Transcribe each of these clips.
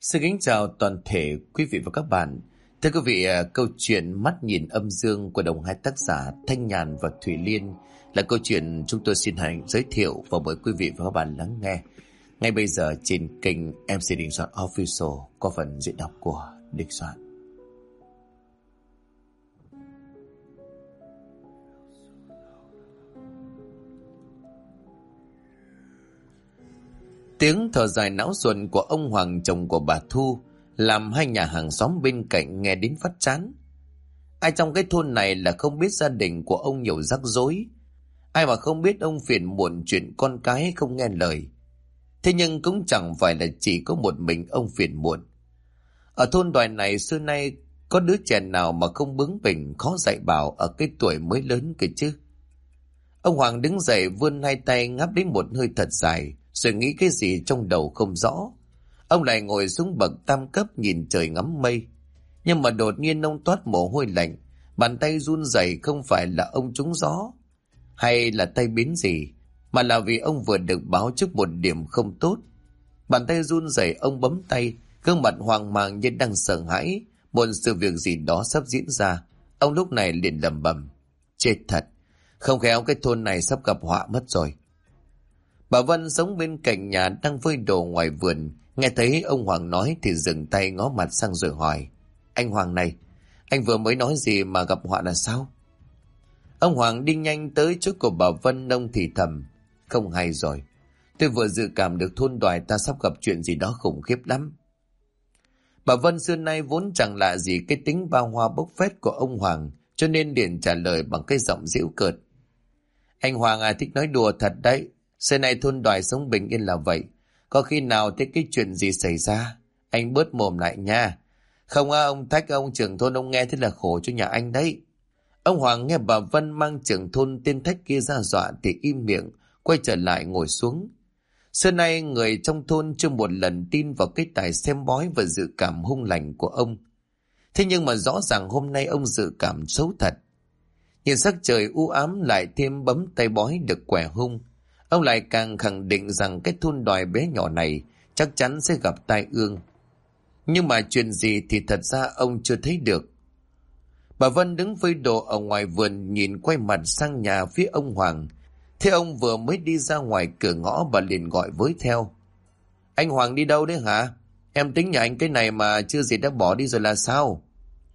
Xin kính chào toàn thể quý vị và các bạn. Thưa quý vị, câu chuyện Mắt nhìn âm dương của đồng hai tác giả Thanh Nhàn và Thủy Liên là câu chuyện chúng tôi xin hãy giới thiệu và mời quý vị và các bạn lắng nghe. Ngay bây giờ trên kênh MC Đình Soạn Official có phần diễn đọc của Đình Soạn. Tiếng thở dài não ruột của ông Hoàng, chồng của bà Thu, làm hai nhà hàng xóm bên cạnh nghe đến phát chán. Ai trong cái thôn này là không biết gia đình của ông nhiều rắc rối, ai mà không biết ông phiền muộn chuyện con cái không nghe lời. Thế nhưng cũng chẳng phải là chỉ có một mình ông phiền muộn. Ở thôn đoài này xưa nay có đứa trẻ nào mà không bướng bỉnh khó dạy bảo ở cái tuổi mới lớn kìa chứ. Ông Hoàng đứng dậy vươn hai tay ngáp đến một hơi thật dài, rồi nghĩ cái gì trong đầu không rõ. Ông lại ngồi xuống bậc tam cấp nhìn trời ngắm mây. Nhưng mà đột nhiên ông toát mồ hôi lạnh, bàn tay run rẩy, không phải là ông trúng gió hay là tay biến gì, mà là vì ông vừa được báo trước một điểm không tốt. Bàn tay run rẩy, ông bấm tay, gương mặt hoang mang như đang sợ hãi một sự việc gì đó sắp diễn ra. Ông lúc này liền lẩm bẩm: chết thật, không khéo cái thôn này sắp gặp họa mất rồi. Bà Vân sống bên cạnh nhà đang phơi đồ ngoài vườn, nghe thấy ông Hoàng nói thì dừng tay ngó mặt sang rồi hỏi: anh Hoàng này, anh vừa mới nói gì mà gặp họa là sao? Ông Hoàng đi nhanh tới chỗ của bà Vân, ông thì thầm: không hay rồi, tôi vừa dự cảm được thôn đoài ta sắp gặp chuyện gì đó khủng khiếp lắm. Bà Vân xưa nay vốn chẳng lạ gì cái tính bao hoa bốc phét của ông Hoàng, cho nên liền trả lời bằng cái giọng giễu cợt: anh Hoàng thích nói đùa thật đấy. Xưa nay thôn đoài sống bình yên là vậy, có khi nào thấy cái chuyện gì xảy ra? Anh bớt mồm lại nha. Không ông Thách, ông trưởng thôn ông nghe thế là khổ cho nhà anh đấy. Ông Hoàng nghe bà Vân mang trưởng thôn tên Thách kia ra dọa thì im miệng, quay trở lại ngồi xuống. Xưa nay người trong thôn chưa một lần tin vào cái tài xem bói và dự cảm hung lành của ông. Thế nhưng mà rõ ràng hôm nay ông dự cảm xấu thật. Nhìn sắc trời u ám lại thêm bấm tay bói được quẻ hung, ông lại càng khẳng định rằng cái thôn đoài bé nhỏ này chắc chắn sẽ gặp tai ương. Nhưng mà chuyện gì thì thật ra ông chưa thấy được. Bà Vân đứng phơi đồ ở ngoài vườn nhìn quay mặt sang nhà phía ông Hoàng. Thế ông vừa mới đi ra ngoài cửa ngõ, bà liền gọi với theo: anh Hoàng đi đâu đấy hả? Em tính nhà anh cái này mà chưa gì đã bỏ đi rồi là sao?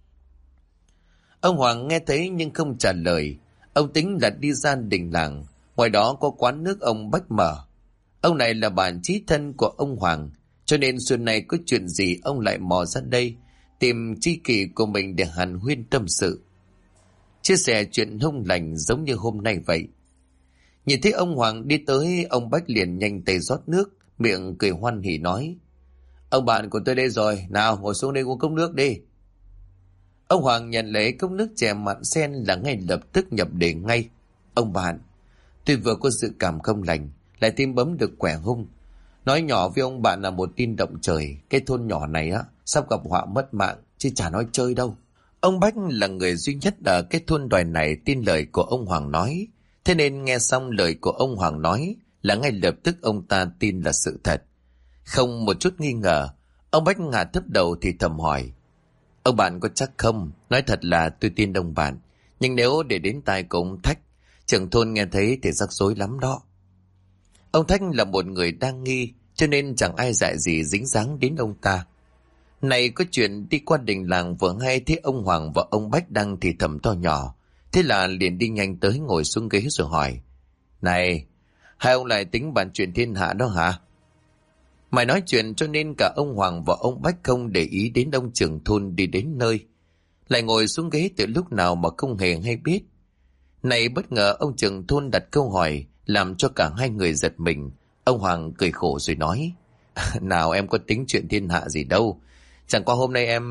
Ông Hoàng nghe thấy nhưng không trả lời. Ông tính là đi ra đình làng, ngoài đó có quán nước ông Bách mở. Ông này là bạn chí thân của ông Hoàng, cho nên xuân này có chuyện gì ông lại mò ra đây tìm tri kỷ của mình để hàn huyên tâm sự, chia sẻ chuyện hung lành giống như hôm nay vậy. Nhìn thấy ông Hoàng đi tới, ông Bách liền nhanh tay rót nước, miệng cười hoan hỉ nói: ông bạn của tôi đây rồi, nào ngồi xuống đây uống cốc nước đi. Ông Hoàng nhận lấy cốc nước chè mặn sen là ngay lập tức nhập đề ngay: ông bạn, tôi vừa có dự cảm không lành, lại tim bấm được quẻ hung. Nói nhỏ với ông bạn là một tin động trời, cái thôn nhỏ này sắp gặp họa mất mạng, chứ chả nói chơi đâu. Ông Bách là người duy nhất ở cái thôn đoài này tin lời của ông Hoàng nói, thế nên nghe xong lời của ông Hoàng nói là ngay lập tức ông ta tin là sự thật. Không một chút nghi ngờ, ông Bách ngả thấp đầu thì thầm hỏi: ông bạn có chắc không? Nói thật là tôi tin ông bạn, nhưng nếu để đến tai của ông Thách, trưởng thôn nghe thấy thì rắc rối lắm đó. Ông Thách là một người đa nghi, cho nên chẳng ai dạy gì dính dáng đến ông ta. Này có chuyện đi qua đình làng vừa hay thấy ông Hoàng và ông Bách đang thì thầm to nhỏ, thế là liền đi nhanh tới ngồi xuống ghế rồi hỏi: này, hai ông lại tính bàn chuyện thiên hạ đó hả? Mày nói chuyện cho nên cả ông Hoàng và ông Bách không để ý đến ông trưởng thôn đi đến nơi, lại ngồi xuống ghế từ lúc nào mà không hề hay biết. Này bất ngờ ông trưởng thôn đặt câu hỏi làm cho cả hai người giật mình. Ông Hoàng cười khổ rồi nói: nào em có tính chuyện thiên hạ gì đâu, chẳng qua hôm nay em...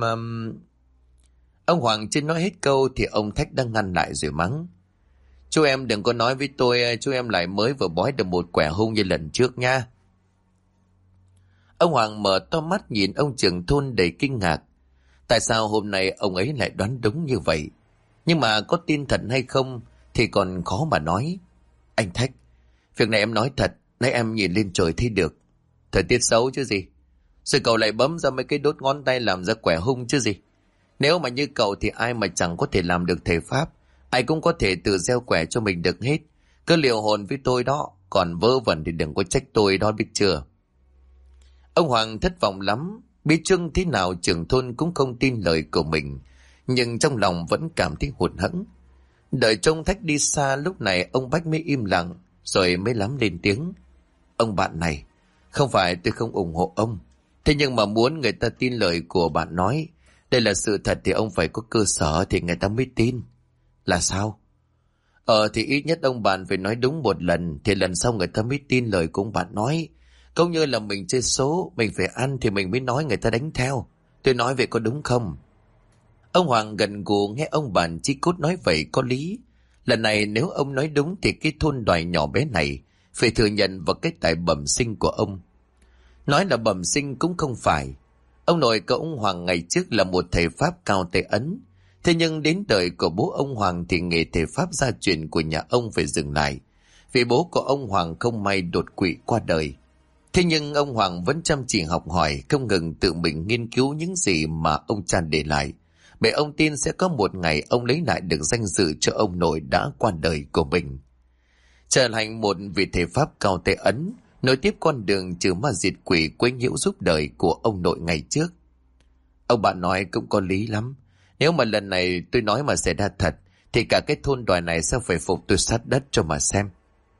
Ông Hoàng chưa nói hết câu thì ông Thách đang ngăn lại rồi mắng: chú em đừng có nói với tôi chú em lại mới vừa bói được một quẻ hung như lần trước nha. Ông Hoàng mở to mắt nhìn ông trưởng thôn đầy kinh ngạc. Tại sao hôm nay ông ấy lại đoán đúng như vậy? Nhưng mà có tin thật hay không thì còn khó mà nói. Anh Thách, việc này em nói thật, nãy em nhìn lên trời thấy được. Thời tiết xấu chứ gì. Rồi cậu lại bấm ra mấy cái đốt ngón tay làm ra quẻ hung chứ gì. Nếu mà như cậu thì ai mà chẳng có thể làm được thể pháp. Ai cũng có thể tự gieo quẻ cho mình được hết. Cứ liều hồn với tôi đó. Còn vớ vẩn thì đừng có trách tôi đó, biết chưa. Ông Hoàng thất vọng lắm. Biết chừng thế nào trưởng thôn cũng không tin lời của mình. Nhưng trong lòng vẫn cảm thấy hụt hẫng. Đợi trông Thách đi xa, lúc này ông Bách mới im lặng. Rồi mới lắm lên tiếng. Ông bạn này, không phải tôi không ủng hộ ông. Thế nhưng mà muốn người ta tin lời của bạn nói, đây là sự thật thì ông phải có cơ sở thì người ta mới tin. Là sao? Thì ít nhất ông bạn phải nói đúng một lần, thì lần sau người ta mới tin lời của ông bạn nói. Cũng như là mình chơi số, mình phải ăn thì mình mới nói người ta đánh theo. Tôi nói vậy có đúng không? Ông Hoàng gật gù nghe ông bạn Chí Cốt nói vậy có lý. Lần này nếu ông nói đúng thì cái thôn Đoài nhỏ bé này phải thừa nhận vào cái tài bẩm sinh của ông. Nói là bẩm sinh cũng không phải. Ông nội của ông Hoàng ngày trước là một thầy Pháp cao tay ấn. Thế nhưng đến đời của bố ông Hoàng thì nghề thầy Pháp gia truyền của nhà ông phải dừng lại. Vì bố của ông Hoàng không may đột quỵ qua đời. Thế nhưng ông Hoàng vẫn chăm chỉ học hỏi, không ngừng tự mình nghiên cứu những gì mà ông cha để lại. Bởi ông tin sẽ có một ngày ông lấy lại được danh dự cho ông nội đã qua đời của mình. Trở thành một vị thầy Pháp cao tay ấn, nối tiếp con đường trừ ma diệt quỷ quấy nhiễu giúp đời của ông nội ngày trước. Ông bạn nói cũng có lý lắm. Nếu mà lần này tôi nói mà xảy ra thật, thì cả cái thôn Đoài này sẽ phải phục tôi sát đất cho mà xem.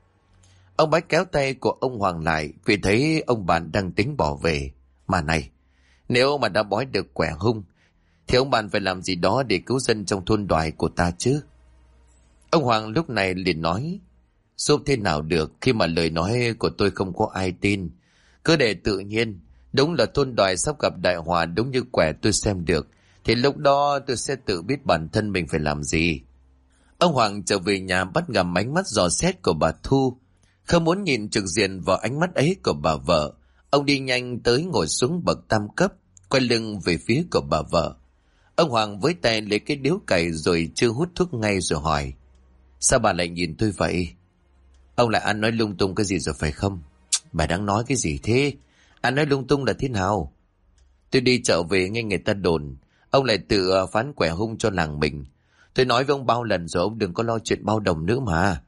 Ông Bách kéo tay của ông Hoàng lại vì thấy ông bạn đang tính bỏ về. Mà này, nếu mà đã bói được quẻ hung, thì ông bạn phải làm gì đó để cứu dân trong thôn Đoài của ta chứ. Ông Hoàng lúc này liền nói, giúp thế nào được khi mà lời nói của tôi không có ai tin. Cứ để tự nhiên, đúng là thôn Đoài sắp gặp đại họa đúng như quẻ tôi xem được, thì lúc đó tôi sẽ tự biết bản thân mình phải làm gì. Ông Hoàng trở về nhà bắt gặp ánh mắt dò xét của bà Thu. Không muốn nhìn trực diện vào ánh mắt ấy của bà vợ, ông đi nhanh tới ngồi xuống bậc tam cấp, quay lưng về phía của bà vợ. Ông Hoàng với tay lấy cái điếu cày rồi chưa hút thuốc ngay rồi hỏi, sao bà lại nhìn tôi vậy? Ông lại ăn nói lung tung cái gì rồi phải không? Bà đang nói cái gì thế? Ăn nói lung tung là thế nào? Tôi đi chợ về nghe người ta đồn, ông lại tự phán quẻ hung cho làng mình. Tôi nói với ông bao lần rồi, ông đừng có lo chuyện bao đồng nữa mà.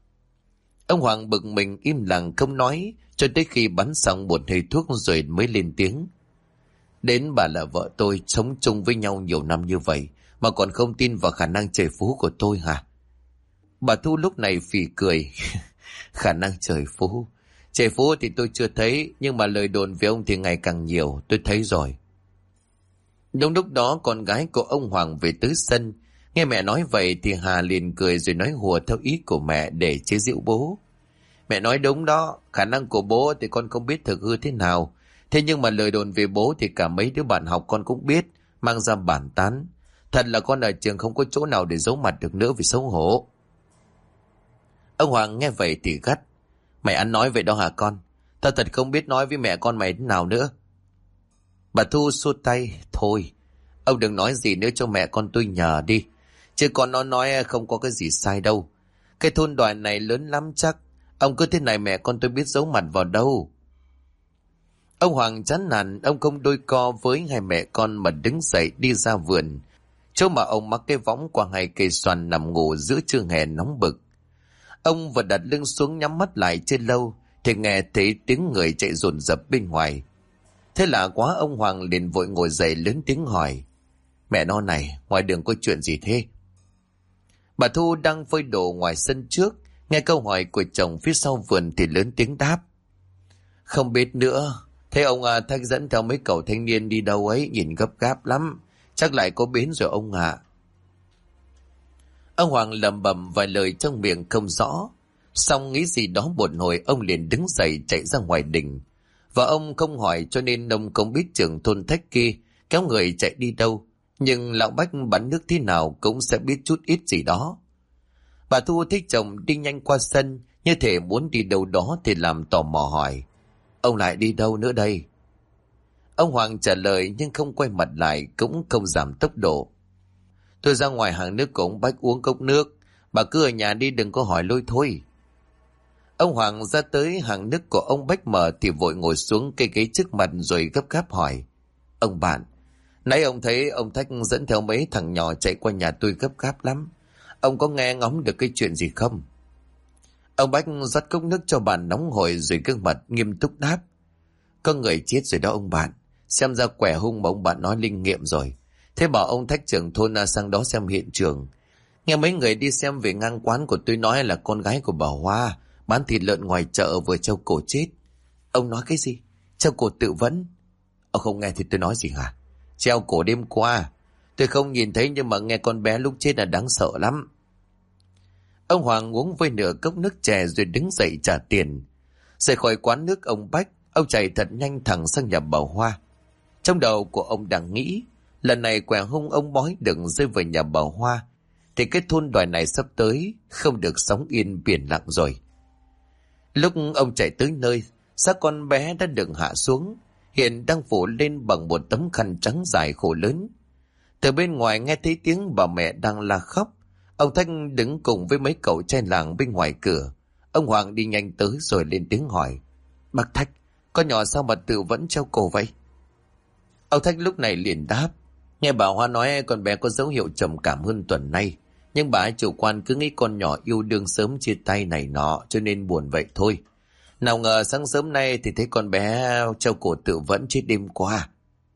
Ông Hoàng bực mình im lặng không nói cho tới khi bắn xong một hơi thuốc rồi mới lên tiếng. Đến bà là vợ tôi, sống chung với nhau nhiều năm như vậy mà còn không tin vào khả năng trời phú của tôi hả? Bà Thu lúc này phì cười. Khả năng trời phú. Trời phú thì tôi chưa thấy, nhưng mà lời đồn về ông thì ngày càng nhiều, tôi thấy rồi. Đúng lúc đó con gái của ông Hoàng về tới sân. Nghe mẹ nói vậy thì Hà liền cười rồi nói hùa theo ý của mẹ để chế giễu bố. Mẹ nói đúng đó, khả năng của bố thì con không biết thực hư thế nào. Thế nhưng mà lời đồn về bố thì cả mấy đứa bạn học con cũng biết, mang ra bàn tán. Thật là con ở trường không có chỗ nào để giấu mặt được nữa vì xấu hổ. Ông Hoàng nghe vậy thì gắt. Mày ăn nói vậy đó hả con? Tao thật không biết nói với mẹ con mày thế nào nữa. Bà Thu xua tay. Thôi, ông đừng nói gì nữa cho mẹ con tôi nhờ đi. Chứ con nó nói không có cái gì sai đâu. Cái thôn Đoài này lớn lắm chắc. Ông cứ thế này mẹ con tôi biết giấu mặt vào đâu. Ông Hoàng chán nản, ông không đôi co với hai mẹ con mà đứng dậy đi ra vườn. Chỗ mà ông mắc cái võng qua hai cây xoàn nằm ngủ giữa trưa hè nóng bực. Ông vừa đặt lưng xuống nhắm mắt lại chưa lâu thì nghe thấy tiếng người chạy dồn dập bên ngoài. Thế lạ quá, ông Hoàng liền vội ngồi dậy lớn tiếng hỏi. Mẹ nó này, ngoài đường có chuyện gì thế? Bà Thu đang phơi đồ ngoài sân trước, nghe câu hỏi của chồng phía sau vườn thì lớn tiếng đáp. Không biết nữa, thế ông Thách dẫn theo mấy cậu thanh niên đi đâu ấy, nhìn gấp gáp lắm, chắc lại có bến rồi ông ạ. Ông Hoàng lẩm bẩm vài lời trong miệng không rõ, xong nghĩ gì đó một hồi ông liền đứng dậy chạy ra ngoài đình. Và ông không hỏi cho nên ông không biết trưởng thôn Thách kia kéo người chạy đi đâu, nhưng lão Bách bắn nước thế nào cũng sẽ biết chút ít gì đó. Bà Thu thấy chồng đi nhanh qua sân như thể muốn đi đâu đó thì làm tò mò hỏi. Ông lại đi đâu nữa đây? Ông Hoàng trả lời nhưng không quay mặt lại, cũng không giảm tốc độ. Tôi ra ngoài hàng nước của ông Bách uống cốc nước, bà cứ ở nhà đi đừng có hỏi lôi thôi. Ông Hoàng ra tới hàng nước của ông Bách mở thì vội ngồi xuống cây ghế trước mặt rồi gấp gáp hỏi. Ông bạn, nãy ông thấy ông Thách dẫn theo mấy thằng nhỏ chạy qua nhà tôi gấp gáp lắm. Ông có nghe ngóng được cái chuyện gì không? Ông Bách rót cốc nước cho bạn nóng hổi rồi gương mặt nghiêm túc đáp. Có người chết rồi đó ông bạn. Xem ra quẻ hung mà ông bạn nói linh nghiệm rồi. Thế bảo ông Thách trưởng thôn sang đó xem hiện trường. Nghe mấy người đi xem về ngang quán của tôi nói là con gái của bà Hoa bán thịt lợn ngoài chợ vừa treo cổ chết. Ông nói cái gì? Treo cổ tự vẫn? Ông không nghe thì tôi nói gì hả? Treo cổ đêm qua. Tôi không nhìn thấy nhưng mà nghe con bé lúc chết là đáng sợ lắm. Ông Hoàng uống vơi nửa cốc nước chè rồi đứng dậy trả tiền. Rời khỏi quán nước ông Bách, ông chạy thật nhanh thẳng sang nhà bà Hoa. Trong đầu của ông đang nghĩ, lần này quẻ hung ông bói đừng rơi vào nhà bà Hoa, thì cái thôn đoài này sắp tới không được sóng yên biển lặng rồi. Lúc ông chạy tới nơi, xác con bé đã được hạ xuống, hiện đang phủ lên bằng một tấm khăn trắng dài khổ lớn. Từ bên ngoài nghe thấy tiếng bà mẹ đang la khóc. Ông Thanh đứng cùng với mấy cậu trai làng bên ngoài cửa. Ông Hoàng đi nhanh tới rồi lên tiếng hỏi. Bác Thách, con nhỏ sao mà tự vẫn treo cổ vậy? Ông Thách lúc này liền đáp. Nghe bà Hoa nói con bé có dấu hiệu trầm cảm hơn tuần nay. Nhưng bà ấy chủ quan cứ nghĩ con nhỏ yêu đương sớm chia tay này nọ cho nên buồn vậy thôi. Nào ngờ sáng sớm nay thì thấy con bé treo cổ tự vẫn chết đêm qua.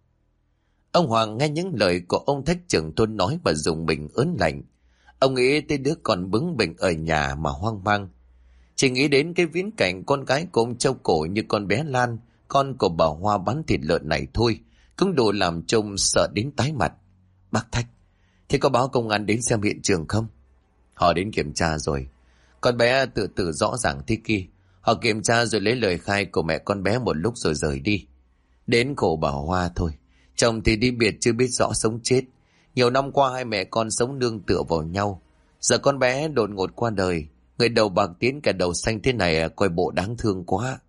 Ông Hoàng nghe những lời của ông Thách trưởng thôn nói và dùng mình ớn lạnh. Ông nghĩ tới đứa con bướng bỉnh ở nhà mà hoang mang. Chỉ nghĩ đến cái viễn cảnh con gái của ông treo cổ như con bé Lan, con của bà Hoa bán thịt lợn này thôi, cũng đủ làm trông sợ đến tái mặt. Bác Thách, thế có báo công an đến xem hiện trường không? Họ đến kiểm tra rồi. Con bé tự tử rõ ràng thế kia. Họ kiểm tra rồi lấy lời khai của mẹ con bé một lúc rồi rời đi. Đến khổ bà Hoa thôi. Chồng thì đi biệt chưa biết rõ sống chết. Nhiều năm qua hai mẹ con sống nương tựa vào nhau. Giờ con bé đột ngột qua đời. Người đầu bạc tiến cả đầu xanh thế này coi bộ đáng thương quá.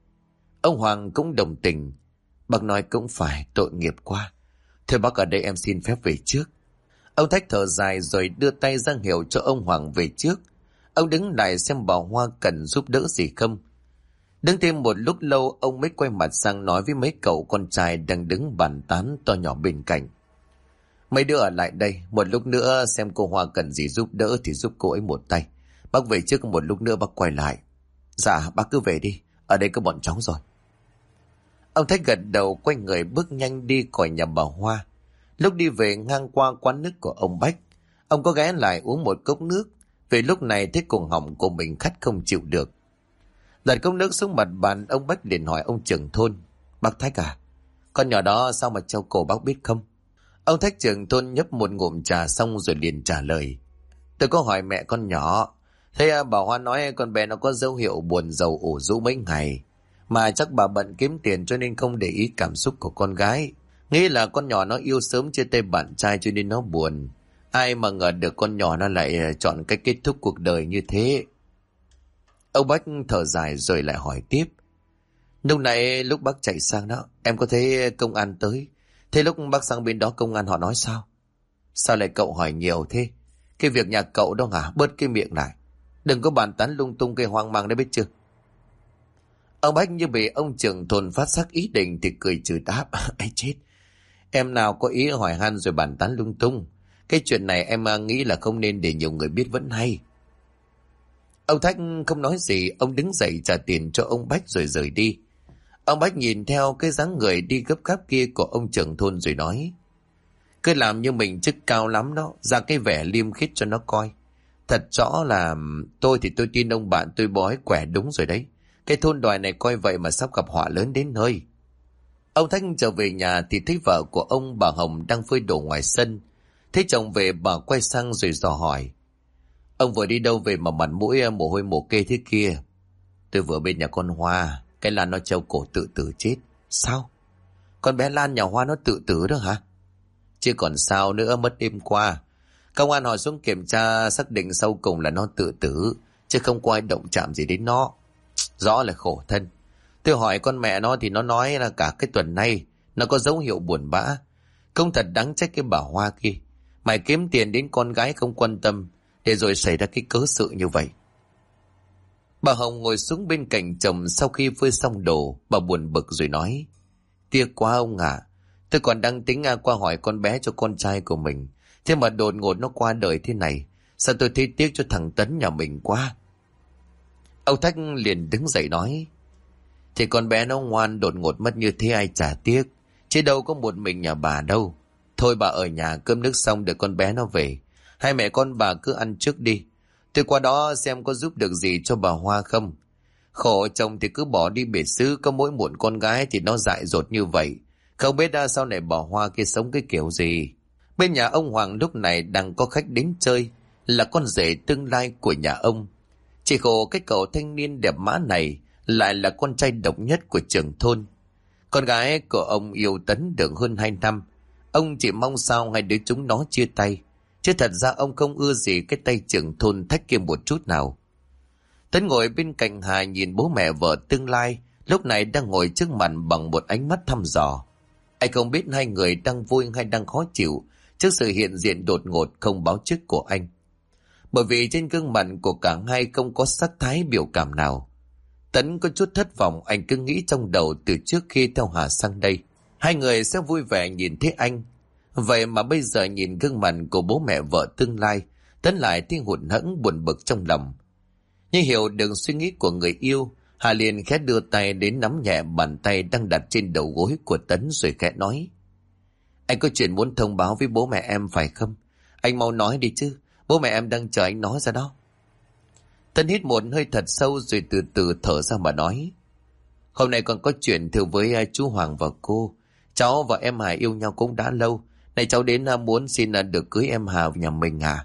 Ông Hoàng cũng đồng tình. Bác nói cũng phải, tội nghiệp quá. Thôi bác ở đây em xin phép về trước. Ông Thách thở dài rồi đưa tay ra hiệu cho ông Hoàng về trước. Ông đứng lại xem bà Hoa cần giúp đỡ gì không. Đứng thêm một lúc lâu ông mới quay mặt sang nói với mấy cậu con trai đang đứng bàn tán to nhỏ bên cạnh. Mấy đứa ở lại đây, một lúc nữa xem cô Hoa cần gì giúp đỡ thì giúp cô ấy một tay. Bác về trước một lúc nữa bác quay lại. Dạ bác cứ về đi, ở đây có bọn cháu rồi. Ông Thách gật đầu quay người bước nhanh đi khỏi nhà bà Hoa. Lúc đi về ngang qua quán nước của ông Bách, ông có ghé lại uống một cốc nước. Vì lúc này thấy cuồng họng của mình khát không chịu được. Đặt cốc nước xuống mặt bàn, ông Bách liền hỏi ông trưởng thôn. Bác Thách à, con nhỏ đó sao mà treo cổ bác biết không? Ông Thách trưởng thôn nhấp một ngụm trà xong rồi liền trả lời. Tôi có hỏi mẹ con nhỏ. Thế bà Hoa nói con bé nó có dấu hiệu buồn rầu ủ rũ mấy ngày. Mà chắc bà bận kiếm tiền cho nên không để ý cảm xúc của con gái. Nghĩ là con nhỏ nó yêu sớm chia tay bạn trai cho nên nó buồn. Ai mà ngờ được con nhỏ nó lại chọn cách kết thúc cuộc đời như thế. Ông Bách thở dài rồi lại hỏi tiếp. Lúc nãy lúc bác chạy sang đó, em có thấy công an tới. Thế lúc bác sang bên đó công an họ nói sao? Sao lại cậu hỏi nhiều thế? Cái việc nhà cậu đó hả? Bớt cái miệng lại. Đừng có bàn tán lung tung gây hoang mang đấy biết chưa? Ông Bách như bị ông trưởng thôn phát giác ý định thì cười trừ đáp. Ấy chết, em nào có ý hỏi han rồi bàn tán lung tung. Cái chuyện này em nghĩ là không nên để nhiều người biết vẫn hay. Ông Thách không nói gì, ông đứng dậy trả tiền cho ông Bách rồi rời đi. Ông Bách nhìn theo cái dáng người đi gấp gáp kia của ông trưởng thôn rồi nói. Cứ làm như mình chức cao lắm đó, ra cái vẻ liêm khiết cho nó coi. Thật rõ là tôi thì tôi tin ông bạn tôi bói quẻ đúng rồi đấy. Cái thôn đoài này coi vậy mà sắp gặp họa lớn đến nơi. Ông Thách trở về nhà thì thấy vợ của ông bà Hồng đang phơi đồ ngoài sân. Thấy chồng về bà quay sang rồi dò hỏi. Ông vừa đi đâu về mà mặt mũi mồ hôi mồ kê thế kia? Tôi vừa bên nhà con Hoa, cái Lan nó treo cổ tự tử chết. Sao? Con bé Lan nhà Hoa nó tự tử đó hả? Chứ còn sao nữa, mất đêm qua. Công an họ xuống kiểm tra xác định sau cùng là nó tự tử, chứ không có ai động chạm gì đến nó. Rõ là khổ thân. Tôi hỏi con mẹ nó thì nó nói là cả cái tuần nay nó có dấu hiệu buồn bã. Không thật đáng trách cái bà Hoa kia. Mày kiếm tiền đến con gái không quan tâm, để rồi xảy ra cái cớ sự như vậy. Bà Hồng ngồi xuống bên cạnh chồng sau khi phơi xong đồ, bà buồn bực rồi nói: Tiếc quá ông ạ, tôi còn đang tính qua hỏi con bé cho con trai của mình. Thế mà đột ngột nó qua đời thế này. Sao tôi thấy tiếc cho thằng Tấn nhà mình quá. Ông Thách liền đứng dậy nói: Thì con bé nó ngoan, đột ngột mất như thế ai chả tiếc. Chứ đâu có một mình nhà bà đâu. Thôi bà ở nhà cơm nước xong để con bé nó về. Hai mẹ con bà cứ ăn trước đi. Tôi qua đó xem có giúp được gì cho bà Hoa không. Khổ chồng thì cứ bỏ đi biệt xứ, có mỗi muộn con gái thì nó dại dột như vậy. Không biết sau này bà Hoa kia sống cái kiểu gì. Bên nhà ông Hoàng lúc này đang có khách đến chơi, là con rể tương lai của nhà ông. Chỉ khổ cái cậu thanh niên đẹp mã này lại là con trai độc nhất của trưởng thôn. Con gái của ông yêu Tấn được hơn 2 năm. Ông chỉ mong sao hai đứa chúng nó chia tay. Chứ thật ra ông không ưa gì cái tay trưởng thôn Thách kia một chút nào. Tấn ngồi bên cạnh Hà nhìn bố mẹ vợ tương lai, lúc này đang ngồi trước mặt bằng một ánh mắt thăm dò. Anh không biết hai người đang vui hay đang khó chịu trước sự hiện diện đột ngột không báo trước của anh. Bởi vì trên gương mặt của cả hai không có sắc thái biểu cảm nào. Tấn có chút thất vọng, anh cứ nghĩ trong đầu từ trước khi theo Hà sang đây, hai người sẽ vui vẻ nhìn thấy anh. Vậy mà bây giờ nhìn gương mặt của bố mẹ vợ tương lai, Tấn lại thấy hụt hẫng buồn bực trong lòng. Nhưng hiểu được suy nghĩ của người yêu, Hà liền khẽ đưa tay đến nắm nhẹ bàn tay đang đặt trên đầu gối của Tấn rồi khẽ nói: Anh có chuyện muốn thông báo với bố mẹ em phải không? Anh mau nói đi chứ, bố mẹ em đang chờ anh nói ra đó. Tấn hít một hơi thật sâu rồi từ từ thở ra mà nói: Hôm nay con có chuyện thưa với chú Hoàng và cô. Cháu và em Hà yêu nhau cũng đã lâu. Này cháu đến muốn xin được cưới em Hà vào nhà mình à?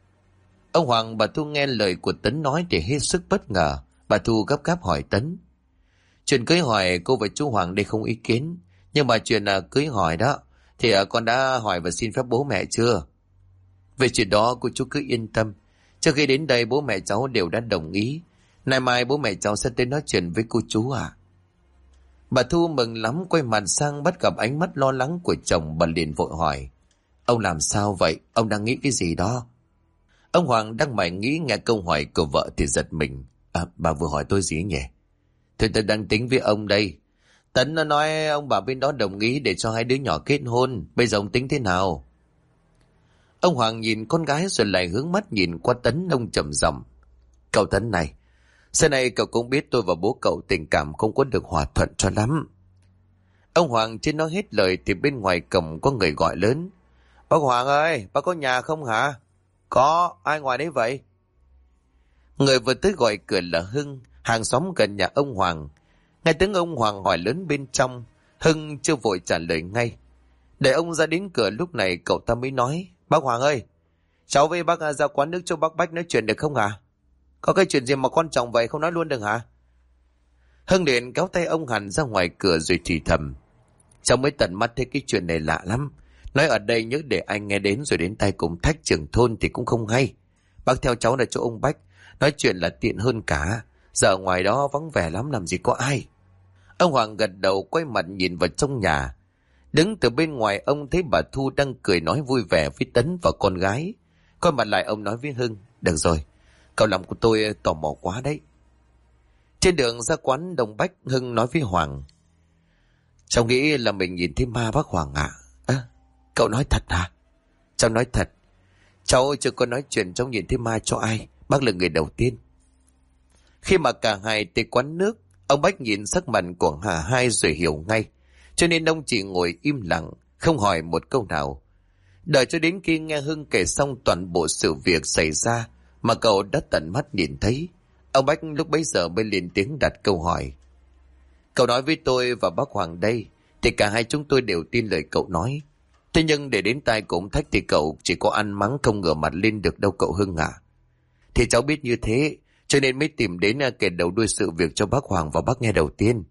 Ông Hoàng bà Thu nghe lời của Tấn nói thì hết sức bất ngờ. Bà Thu gấp gáp hỏi Tấn: Chuyện cưới hỏi cô và chú Hoàng đây không ý kiến. Nhưng mà chuyện cưới hỏi đó thì con đã hỏi và xin phép bố mẹ chưa? Về chuyện đó cô chú cứ yên tâm. Trước khi đến đây bố mẹ cháu đều đã đồng ý. Nay mai bố mẹ cháu sẽ tới nói chuyện với cô chú à? Bà Thu mừng lắm, quay mặt sang bắt gặp ánh mắt lo lắng của chồng, bà liền vội hỏi: Ông làm sao vậy? Ông đang nghĩ cái gì đó? Ông Hoàng đang mải nghĩ nghe câu hỏi của vợ thì giật mình. Bà vừa hỏi tôi gì nhỉ? Thì tôi đang tính với ông đây. Tấn nó nói ông bà bên đó đồng ý để cho hai đứa nhỏ kết hôn. Bây giờ ông tính thế nào? Ông Hoàng nhìn con gái rồi lại hướng mắt nhìn qua Tấn, ông trầm giọng: Cậu Tấn này, xưa này cậu cũng biết tôi và bố cậu tình cảm không có được hòa thuận cho lắm. Ông Hoàng chưa nói hết lời thì bên ngoài cổng có người gọi lớn: Bác Hoàng ơi, bác có nhà không hả? Có, ai ngoài đấy vậy? Người vừa tới gọi cửa là Hưng, hàng xóm gần nhà ông Hoàng. Nghe tiếng ông Hoàng hỏi lớn bên trong, Hưng chưa vội trả lời ngay. Để ông ra đến cửa lúc này cậu ta mới nói: Bác Hoàng ơi, cháu với bác ra quán nước cho bác Bách nói chuyện được không hả? Có cái chuyện gì mà quan trọng vậy không nói luôn được hả? Hưng liền kéo tay ông hẳn ra ngoài cửa rồi thì thầm: Cháu mới tận mắt thấy cái chuyện này lạ lắm. Nói ở đây nhớ để anh nghe đến rồi đến tay cùng Thách trưởng thôn thì cũng không hay. Bác theo cháu là chỗ ông Bách, nói chuyện là tiện hơn cả. Giờ ngoài đó vắng vẻ lắm làm gì có ai. Ông Hoàng gật đầu quay mặt nhìn vào trong nhà. Đứng từ bên ngoài ông thấy bà Thu đang cười nói vui vẻ với Tấn và con gái. Quay mặt lại ông nói với Hưng: Được rồi, cậu làm của tôi tò mò quá đấy. Trên đường ra quán Đông Bách, Hưng nói với Hoàng: Cháu nghĩ là mình nhìn thấy ma bác Hoàng ạ. Cậu nói thật hả? Cháu nói thật. Cháu chưa có nói chuyện cháu nhìn thấy ma cho ai. Bác là người đầu tiên. Khi mà cả hai tới quán nước, ông Bách nhìn sắc mặt của Hà Hai rồi hiểu ngay. Cho nên ông chỉ ngồi im lặng, không hỏi một câu nào. Đợi cho đến khi nghe Hưng kể xong toàn bộ sự việc xảy ra mà cậu đã tận mắt nhìn thấy, ông Bách lúc bấy giờ mới lên tiếng đặt câu hỏi: Cậu nói với tôi và bác Hoàng đây thì cả hai chúng tôi đều tin lời cậu nói. Thế nhưng để đến tai cũng Thách thì cậu chỉ có ăn mắng không ngửa mặt lên được đâu cậu Hưng à. Thì cháu biết như thế cho nên mới tìm đến kể đầu đuôi sự việc cho bác Hoàng và bác nghe đầu tiên.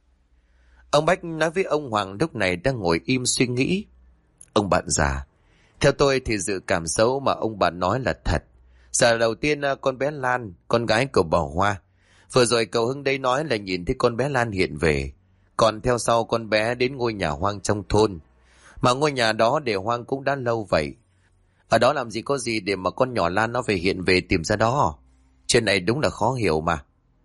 Ông Bách nói với ông Hoàng lúc này đang ngồi im suy nghĩ: Ông bạn già, theo tôi thì dự cảm xấu mà ông bạn nói là thật. Giờ đầu tiên con bé Lan, con gái của bà Hoa. Vừa rồi cậu Hưng đây nói là nhìn thấy con bé Lan hiện về. Còn theo sau con bé đến ngôi nhà hoang trong thôn. Mà ngôi nhà đó để hoang cũng đã lâu vậy. Ở đó làm gì có gì để mà con nhỏ Lan nó phải hiện về tìm ra đó. Chuyện này đúng là khó hiểu mà.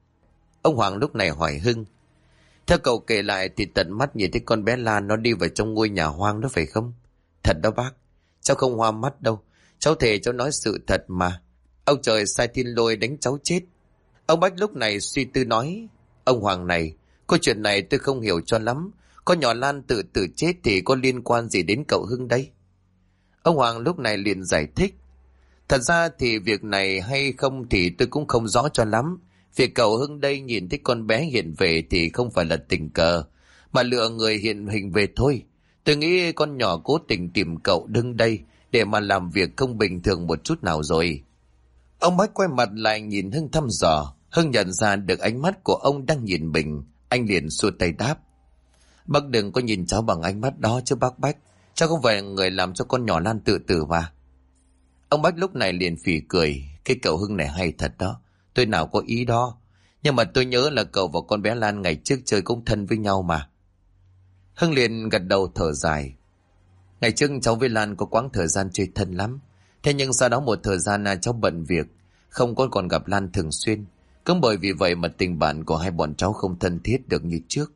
Ông Hoàng lúc này hỏi Hưng. Theo cậu kể lại thì tận mắt nhìn thấy con bé Lan nó đi vào trong ngôi nhà hoang đó phải không? Thật đó bác. Cháu không hoa mắt đâu. Cháu thề cháu nói sự thật mà. Ông trời sai thiên lôi đánh cháu chết. Ông Bách lúc này suy tư nói. Ông Hoàng này, câu chuyện này tôi không hiểu cho lắm. Con nhỏ Lan tự tử chết thì có liên quan gì đến cậu Hưng đây? Ông Hoàng lúc này liền giải thích. Thật ra thì việc này hay không thì tôi cũng không rõ cho lắm. Việc cậu Hưng đây nhìn thấy con bé hiện về thì không phải là tình cờ, mà lựa người hiện hình về thôi. Tôi nghĩ con nhỏ cố tình tìm cậu đứng đây để mà làm việc không bình thường một chút nào rồi. Ông Bách quay mặt lại nhìn Hưng thăm dò. Hưng nhận ra được ánh mắt của ông đang nhìn mình. Anh liền xua tay đáp. Bác đừng có nhìn cháu bằng ánh mắt đó chứ bác Bách. Cháu không phải người làm cho con nhỏ Lan tự tử mà. Ông Bách lúc này liền phì cười. Cái cậu Hưng này hay thật đó. Tôi nào có ý đó. Nhưng mà tôi nhớ là cậu và con bé Lan ngày trước chơi cũng thân với nhau mà. Hưng liền gật đầu thở dài. Ngày trước cháu với Lan có quãng thời gian chơi thân lắm. Thế nhưng sau đó một thời gian cháu bận việc, không có còn gặp Lan thường xuyên. Cũng bởi vì vậy mà tình bạn của hai bọn cháu không thân thiết được như trước.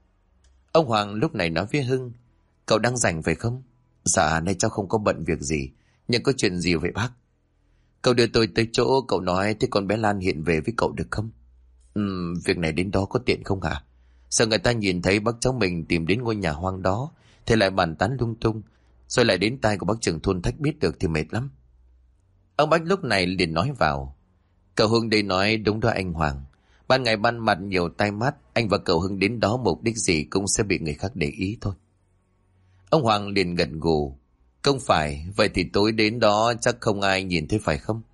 Ông Hoàng lúc này nói với Hưng. Cậu đang rảnh phải không? Dạ nay cháu không có bận việc gì. Nhưng có chuyện gì vậy bác? Cậu đưa tôi tới chỗ cậu nói thế con bé Lan hiện về với cậu được không? Việc này đến đó có tiện không hả? Sợ người ta nhìn thấy bác cháu mình tìm đến ngôi nhà hoang đó thì lại bàn tán lung tung, rồi lại đến tai của bác trưởng thôn Thách biết được thì mệt lắm. Ông Bách lúc này liền nói vào. Cậu Hưng đây nói đúng đó anh Hoàng. Ban ngày ban mặt nhiều tai mắt, anh và cậu Hưng đến đó mục đích gì cũng sẽ bị người khác để ý thôi. Ông Hoàng liền gật gù. Không phải, vậy thì tối đến đó chắc không ai nhìn thấy phải không?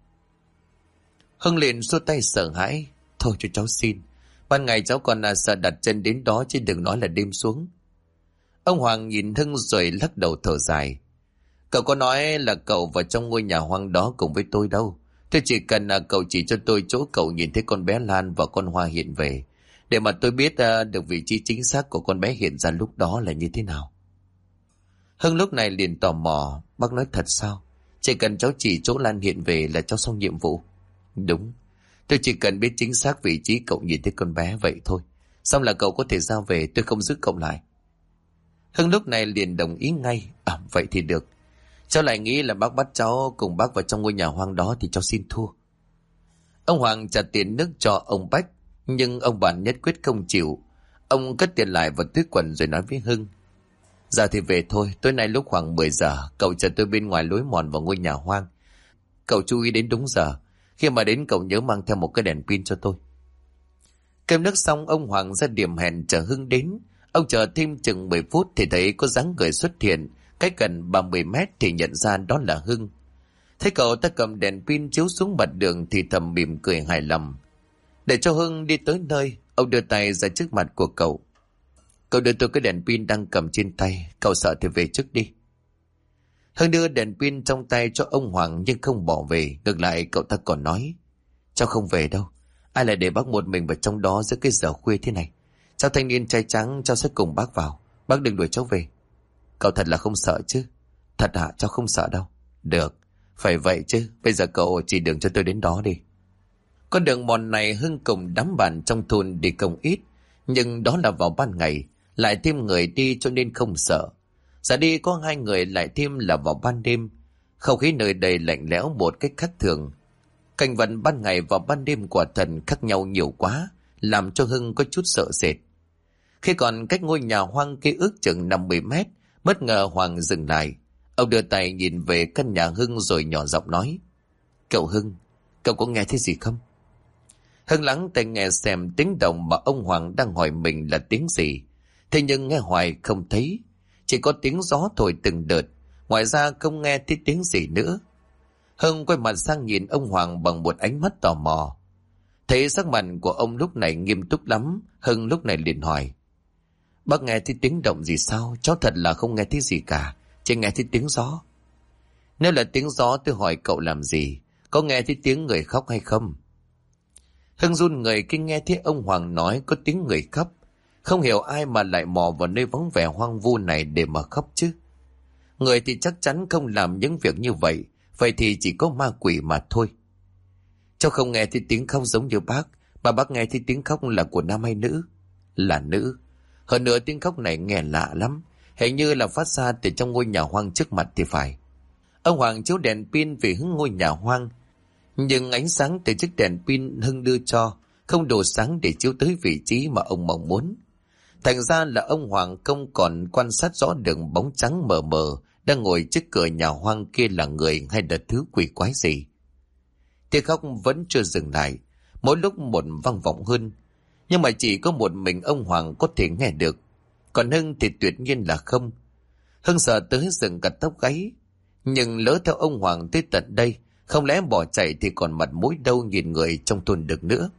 Hưng liền xua tay sợ hãi. Thôi cho cháu xin. Ban ngày cháu còn sợ đặt chân đến đó chứ đừng nói là đêm xuống. Ông Hoàng nhìn Hưng rồi lắc đầu thở dài. Cậu có nói là cậu vào trong ngôi nhà hoang đó cùng với tôi đâu. Tôi chỉ cần cậu chỉ cho tôi chỗ cậu nhìn thấy con bé Lan và con Hoa hiện về, để mà tôi biết được vị trí chính xác của con bé hiện ra lúc đó là như thế nào. Hưng lúc này liền tò mò. Bác nói thật sao? Chỉ cần cháu chỉ chỗ Lan hiện về là cháu xong nhiệm vụ? Đúng. Tôi chỉ cần biết chính xác vị trí cậu nhìn thấy con bé vậy thôi. Xong là cậu có thể ra về, tôi không giữ cậu lại. Hưng lúc này liền đồng ý ngay. Vậy thì được. Cháu lại nghĩ là bác bắt cháu cùng bác vào trong ngôi nhà hoang đó thì cháu xin thua. Ông Hoàng trả tiền nước cho ông Bách, nhưng ông bản nhất quyết không chịu. Ông cất tiền lại vào túi quần rồi nói với Hưng. Giờ thì về thôi, tối nay lúc khoảng 10 giờ, cậu chờ tôi bên ngoài lối mòn vào ngôi nhà hoang. Cậu chú ý đến đúng giờ. Khi mà đến cậu nhớ mang theo một cái đèn pin cho tôi. Cơm nước xong ông Hoàng ra điểm hẹn chờ Hưng đến. Ông chờ thêm chừng 10 phút thì thấy có dáng người xuất hiện. Cách gần 30 mét thì nhận ra đó là Hưng. Thấy cậu ta cầm đèn pin chiếu xuống mặt đường thì thầm mỉm cười hài lòng. Để cho Hưng đi tới nơi, ông đưa tay ra trước mặt của cậu. Cậu đưa tôi cái đèn pin đang cầm trên tay, cậu sợ thì về trước đi. Hưng đưa đèn pin trong tay cho ông Hoàng nhưng không bỏ về. Ngược lại cậu ta còn nói. Cháu không về đâu. Ai lại để bác một mình vào trong đó giữa cái giờ khuya thế này. Cháu thanh niên trai trắng, cháu sẽ cùng bác vào. Bác đừng đuổi cháu về. Cậu thật là không sợ chứ? Thật hả? Cháu không sợ đâu. Được, phải vậy chứ. Bây giờ cậu chỉ đường cho tôi đến đó đi. Con đường mòn này Hưng cùng đám bạn trong thôn đi không ít. Nhưng đó là vào ban ngày. Lại thêm người đi cho nên không sợ. Giờ đi có 2 người lại thêm là vào ban đêm. Không khí nơi đây lạnh lẽo một cách khác thường. Cảnh vật ban ngày và ban đêm quả thần khác nhau nhiều quá, làm cho Hưng có chút sợ sệt. Khi còn cách ngôi nhà hoang kia ước chừng 50 mét, bất ngờ Hoàng dừng lại. Ông đưa tay nhìn về căn nhà Hưng rồi nhỏ giọng nói. Cậu Hưng, cậu có nghe thấy gì không? Hưng lắng tai nghe xem tiếng động mà ông Hoàng đang hỏi mình là tiếng gì. Thế nhưng nghe hoài không thấy. Chỉ có tiếng gió thổi từng đợt. Ngoài ra không nghe thấy tiếng gì nữa. Hưng quay mặt sang nhìn ông Hoàng bằng một ánh mắt tò mò. Thấy sắc mặt của ông lúc này nghiêm túc lắm. Hưng lúc này liền hỏi. Bác nghe thấy tiếng động gì sao? Cháu thật là không nghe thấy gì cả. Chỉ nghe thấy tiếng gió. Nếu là tiếng gió tôi hỏi cậu làm gì? Có nghe thấy tiếng người khóc hay không? Hưng run người khi nghe thấy ông Hoàng nói có tiếng người khóc. Không hiểu ai mà lại mò vào nơi vắng vẻ hoang vu này để mà khóc chứ. Người thì chắc chắn không làm những việc như vậy. Vậy thì chỉ có ma quỷ mà thôi. Cháu không nghe thấy tiếng khóc giống như bác. Bà bác nghe thấy tiếng khóc là của nam hay nữ? Là nữ. Hơn nữa tiếng khóc này nghe lạ lắm, hình như là phát ra từ trong ngôi nhà hoang trước mặt thì phải. Ông Hoàng chiếu đèn pin về hướng ngôi nhà hoang, nhưng ánh sáng từ chiếc đèn pin Hưng đưa cho không đủ sáng để chiếu tới vị trí mà ông mong muốn. Thành ra là ông Hoàng không còn quan sát rõ được bóng trắng mờ mờ đang ngồi trước cửa nhà hoang kia là người hay là thứ quỷ quái gì. Tiếng khóc vẫn chưa dừng lại, mỗi lúc một vang vọng hơn, nhưng mà chỉ có một mình ông Hoàng có thể nghe được, còn Hưng thì tuyệt nhiên là không. Hưng sợ tới dựng cả tóc gáy, nhưng lỡ theo ông Hoàng tới tận đây, không lẽ bỏ chạy thì còn mặt mũi đâu nhìn người trong thôn được nữa.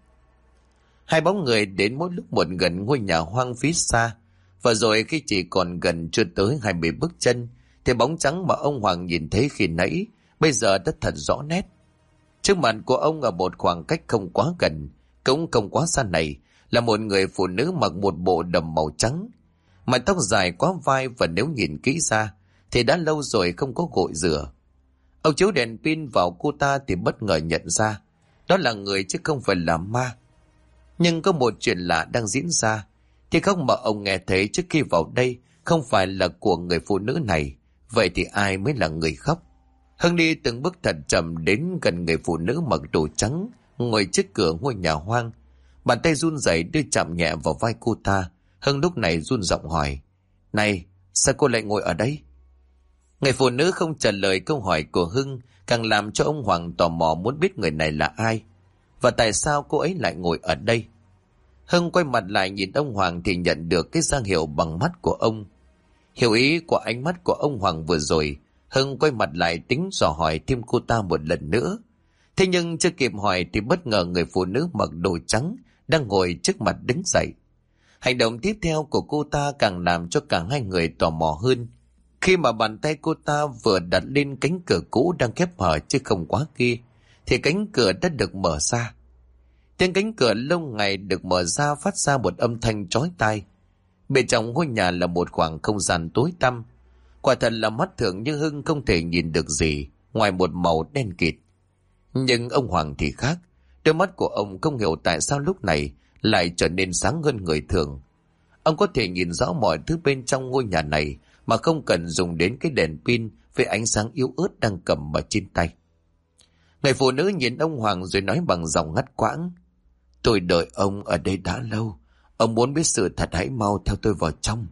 Hai bóng người đến mỗi lúc một gần ngôi nhà hoang phía xa, và rồi khi chỉ còn gần chưa tới 20 bước chân, thì bóng trắng mà ông Hoàng nhìn thấy khi nãy bây giờ đã thật rõ nét. Trước mặt của ông ở một khoảng cách không quá gần, cũng không quá xa này, là một người phụ nữ mặc một bộ đầm màu trắng, mái tóc dài quá vai, và nếu nhìn kỹ ra thì đã lâu rồi không có gội rửa. Ông chiếu đèn pin vào cô ta thì bất ngờ nhận ra đó là người chứ không phải là ma. Nhưng có một chuyện lạ đang diễn ra. Thì khóc mà ông nghe thấy trước khi vào đây không phải là của người phụ nữ này. Vậy thì ai mới là người khóc? Hưng đi từng bước thật chậm đến gần người phụ nữ mặc đồ trắng ngồi trước cửa ngôi nhà hoang. Bàn tay run rẩy đưa chạm nhẹ vào vai cô ta. Hưng lúc này run giọng hỏi: "Này, sao cô lại ngồi ở đây?" Người phụ nữ không trả lời câu hỏi của Hưng, càng làm cho ông Hoàng tò mò muốn biết người này là ai và tại sao cô ấy lại ngồi ở đây. Hưng quay mặt lại nhìn ông Hoàng thì nhận được cái ra hiệu bằng mắt của ông. Hiểu ý của ánh mắt của ông Hoàng vừa rồi, Hưng quay mặt lại tính dò hỏi thêm cô ta một lần nữa. Thế nhưng chưa kịp hỏi thì bất ngờ người phụ nữ mặc đồ trắng đang ngồi trước mặt đứng dậy. Hành động tiếp theo của cô ta càng làm cho cả hai người tò mò hơn. Khi mà bàn tay cô ta vừa đặt lên cánh cửa cũ đang khép hờ chứ không quá kia, thì cánh cửa đã được mở ra. Tiếng cánh cửa lâu ngày được mở ra phát ra một âm thanh chói tai. Bên trong ngôi nhà là một khoảng không gian tối tăm. Quả thật là mắt thường như Hưng không thể nhìn được gì ngoài một màu đen kịt. Nhưng ông Hoàng thì khác. Đôi mắt của ông không hiểu tại sao lúc này lại trở nên sáng hơn người thường. Ông có thể nhìn rõ mọi thứ bên trong ngôi nhà này mà không cần dùng đến cái đèn pin với ánh sáng yếu ớt đang cầm ở trên tay. Người phụ nữ nhìn ông Hoàng rồi nói bằng giọng ngắt quãng: "Tôi đợi ông ở đây đã lâu. Ông muốn biết sự thật hãy mau theo tôi vào trong."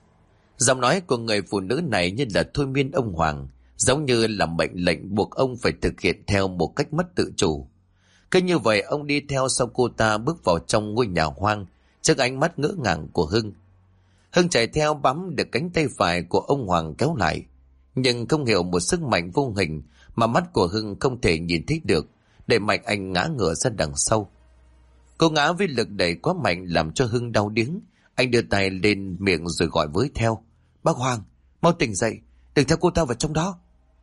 Giọng nói của người phụ nữ này như là thôi miên ông Hoàng, giống như là mệnh lệnh buộc ông phải thực hiện theo một cách mất tự chủ. Cứ như vậy ông đi theo sau cô ta bước vào trong ngôi nhà hoang trước ánh mắt ngỡ ngàng của Hưng. Hưng chạy theo bám được cánh tay phải của ông Hoàng kéo lại, nhưng không hiểu một sức mạnh vô hình mà mắt của Hưng không thể nhìn thấy được để mạnh anh ngã ngửa ra đằng sau. Cô ngã với lực đẩy quá mạnh làm cho Hưng đau điếng. Anh đưa tay lên miệng rồi gọi với theo: "Bác Hoàng, mau tỉnh dậy, đừng theo cô ta vào trong đó."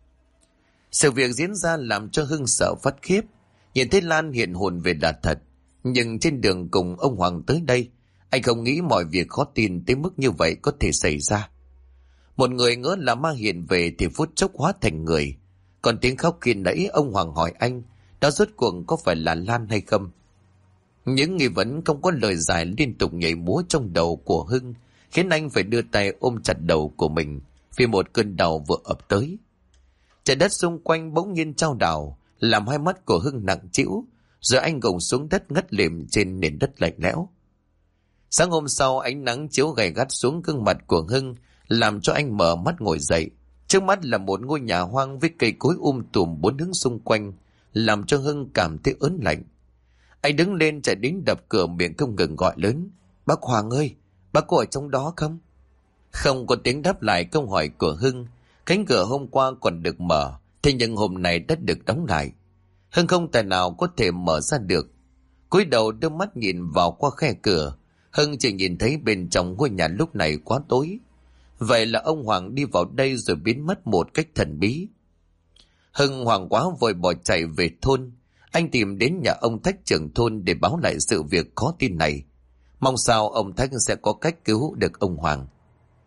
Sự việc diễn ra làm cho Hưng sợ phát khiếp. Nhìn thấy Lan hiện hồn về là thật, nhưng trên đường cùng ông Hoàng tới đây, anh không nghĩ mọi việc khó tin tới mức như vậy có thể xảy ra. Một người ngỡ là ma hiện về thì phút chốc hóa thành người. Còn tiếng khóc khi nãy ông Hoàng hỏi anh, đó rốt cuộc có phải là Lan hay không? Những nghi vấn không có lời giải liên tục nhảy múa trong đầu của Hưng, khiến anh phải đưa tay ôm chặt đầu của mình vì một cơn đau vừa ập tới. Trái đất xung quanh bỗng nhiên chao đảo, làm hai mắt của Hưng nặng trĩu, rồi anh gục xuống đất ngất lịm trên nền đất lạnh lẽo. Sáng hôm sau, ánh nắng chiếu gay gắt xuống gương mặt của Hưng, làm cho anh mở mắt ngồi dậy. Trước mắt là một ngôi nhà hoang với cây cối tùm bốn hướng xung quanh, làm cho Hưng cảm thấy ớn lạnh. Anh đứng lên chạy đến đập cửa, miệng không ngừng gọi lớn: "Bác Hoàng ơi, bác có ở trong đó không?" Không có tiếng đáp lại câu hỏi của Hưng. Cánh cửa hôm qua còn được mở, thế nhưng hôm nay đã được đóng lại. Hưng không tài nào có thể mở ra được. Cúi đầu đưa mắt nhìn vào qua khe cửa, Hưng chỉ nhìn thấy bên trong ngôi nhà lúc này quá tối. Vậy là ông Hoàng đi vào đây rồi biến mất một cách thần bí. Hưng hoảng quá vội bỏ chạy về thôn. Anh tìm đến nhà ông Thách trưởng thôn để báo lại sự việc khó tin này, mong sao ông Thách sẽ có cách cứu được ông Hoàng.